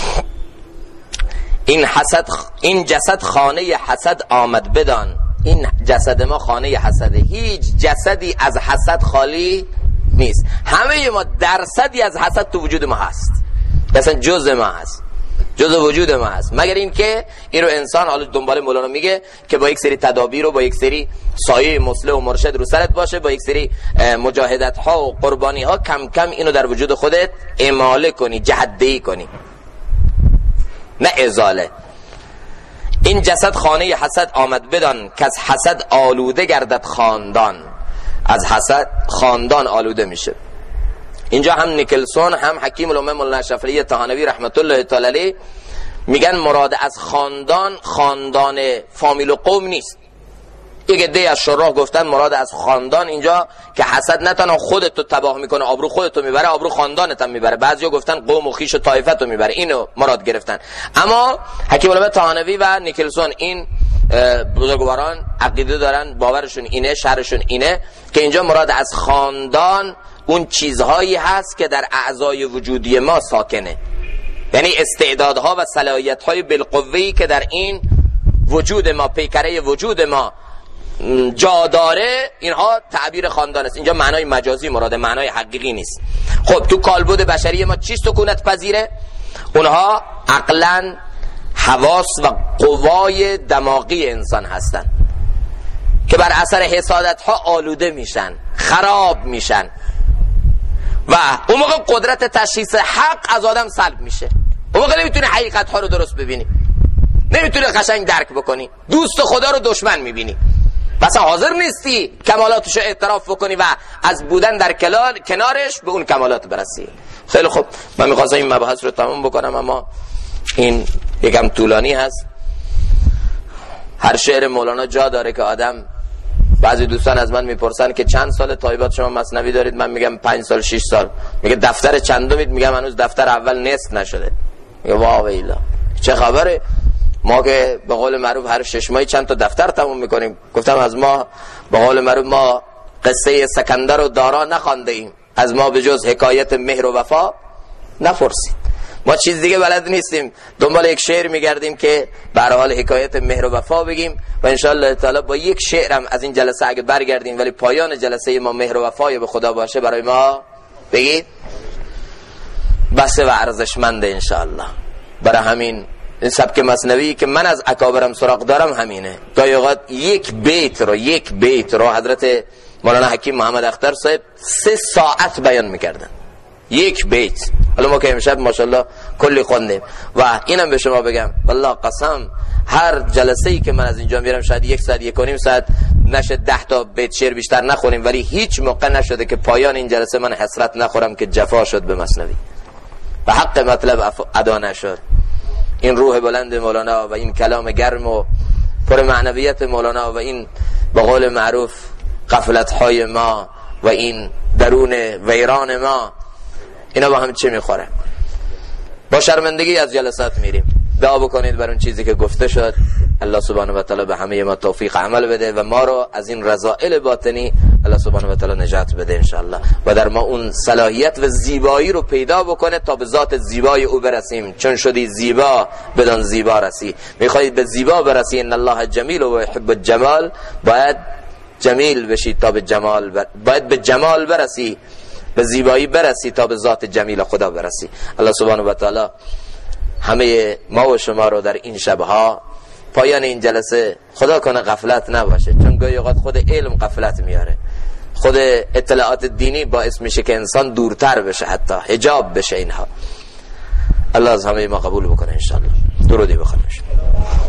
این جسد خانه حسد آمد بدان. این جسد ما خانه حسده. هیچ جسدی از حسد خالی نیست. همه ما درصدی از حسد تو وجود ما هست، مثلا جزء ما هست، جزء وجود ما هست، مگر این که این رو انسان حالا دنبال مولانا میگه که با یک سری تدابیر و با یک سری سایه مصلح و مرشد رو سرت باشه، با یک سری مجاهدت ها و قربانی ها کم کم اینو در وجود خودت اماله کنی، جهده‌ای کنی، نه ازاله. این جسد خانه حسد آمد بدان که از حسد آلوده گردد خاندان. از حسد خاندان آلوده میشه. اینجا هم نیکلسون هم حکیم الامه مولانا اشرف علی طحانوی رحمت الله تعالی علیه میگن مراد از خاندان فامیل و قوم نیست. یک عده از شراح گفتن مراد از خاندان اینجا که حسد نه تنها خودت رو تباه میکنه، آبرو خودت رو میبره، آبرو خاندانت هم میبره. بعضیا گفتن قوم و خویش و طایفت رو میبره، اینو مراد گرفتن. اما حکیم الامه طحانوی و نیکلسون این بزرگواران عقیده دارن، باورشون اینه، شرحشون اینه که اینجا مراد از خاندان اون چیزهایی هست که در اعضای وجودی ما ساکنه، یعنی استعدادها و صلاحیت‌های بالقوه‌ای که در این وجود ما، پیکره وجود ما جا داره، اینها تعبیر خواندن است. اینجا معنای مجازی مراده، معنای حقیقی نیست. خب تو کالبد بشری ما چی سکونت پذیره؟ اونها عقلاً حواس و قوای دماغی انسان هستن که بر اثر حسادت ها آلوده میشن، خراب میشن و اون موقع قدرت تشخیص حق از آدم سلب میشه. اون موقع نمیتونی حقیقت ها رو درست ببینی، نمیتونی قشنگ درک بکنی، دوست خدا رو دشمن میبینی، بس حاضر نیستی کمالاتش رو اعتراف بکنی و از بودن در کنارش به اون کمالات برسی. خیلی خوب، من میخواستم این مباحث رو تمام بکنم اما این یکم طولانی هست. هر شعر مولانا جا داره که آدم، بعضی دوستان از من میپرسن که چند سال تایبات شما مثنوی دارید؟ من میگم 5 سال 6 سال. میگه دفتر چندمید؟ میگم هنوز دفتر اول نصف نشده. میگه واه ویلا چه خبره؟ ما که به قول معروف هر 6 ماهی چند تا دفتر تموم میکنیم. گفتم از ما به قول معروف ما قصه سکندر و دارا نخوانده ایم، از ما به جز حکایت مهر و وفا نپرسید. ما چیز دیگه بلد نیستیم، دنبال یک شعر میگردیم که به هر حال حکایت مهر و وفا بگیم و ان شاء الله تعالی با یک شعرم از این جلسه اگه برگردیم ولی پایان جلسه ما مهر و وفای به خدا باشه برای ما بگید بسه و ارزشمنده ان شاء الله. برای همین این سبک مثنوی که من از اکابرم سراغ دارم همینه. گاهی اوقات یک بیت رو حضرت مولانا حکیم محمد اختر صاحب 3 ساعت بیان میکردن، یک بیت. حالا ما که امشب ماشاءالله کلی خوندیم و اینم به شما بگم والله قسم هر جلسه ای که من از اینجا میرم شاید 1 ساعت 1.5 ساعت نشه 10 تا بیت شعر بیشتر نخونیم، ولی هیچ موقع نشده که پایان این جلسه من حسرت نخورم که جفا شد به مثنوی و حق مطلب ادا نشد. این روح بلند مولانا و این کلام گرم و پر معنویت مولانا و این به قول معروف غفلت های ما و این درون ویران ما، اینا با هم چه میخوره؟ با شرمندگی از جلسات میریم. دعا بکنید بر اون چیزی که گفته شد. الله سبحانه و تعالی به همه ما توفیق عمل بده و ما رو از این رذائل باطنی الله سبحانه و تعالی نجات بده انشاءالله و در ما اون صلاحیت و زیبایی رو پیدا بکنه تا به ذات زیبای او برسیم. چون شدی زیبا بدان زیبا رسی. میخواهید به زیبا برسی، ان الله جمیل و يحب الجمال، باید جمیل بشی تا به جمال باید به جمال برسی، به زیبایی برسی تا به ذات جمیل خدا برسی. الله سبحانه و تعالی همه ما و شما رو در این شبها پایان این جلسه خدا کنه غفلت نباشه، چون گاهی اوقات خود علم غفلت میاره، خود اطلاعات دینی باعث میشه که انسان دورتر بشه، حتی حجاب بشه. اینها الله از همه ما قبول بکنه ان شاء الله. درودی بخونیم.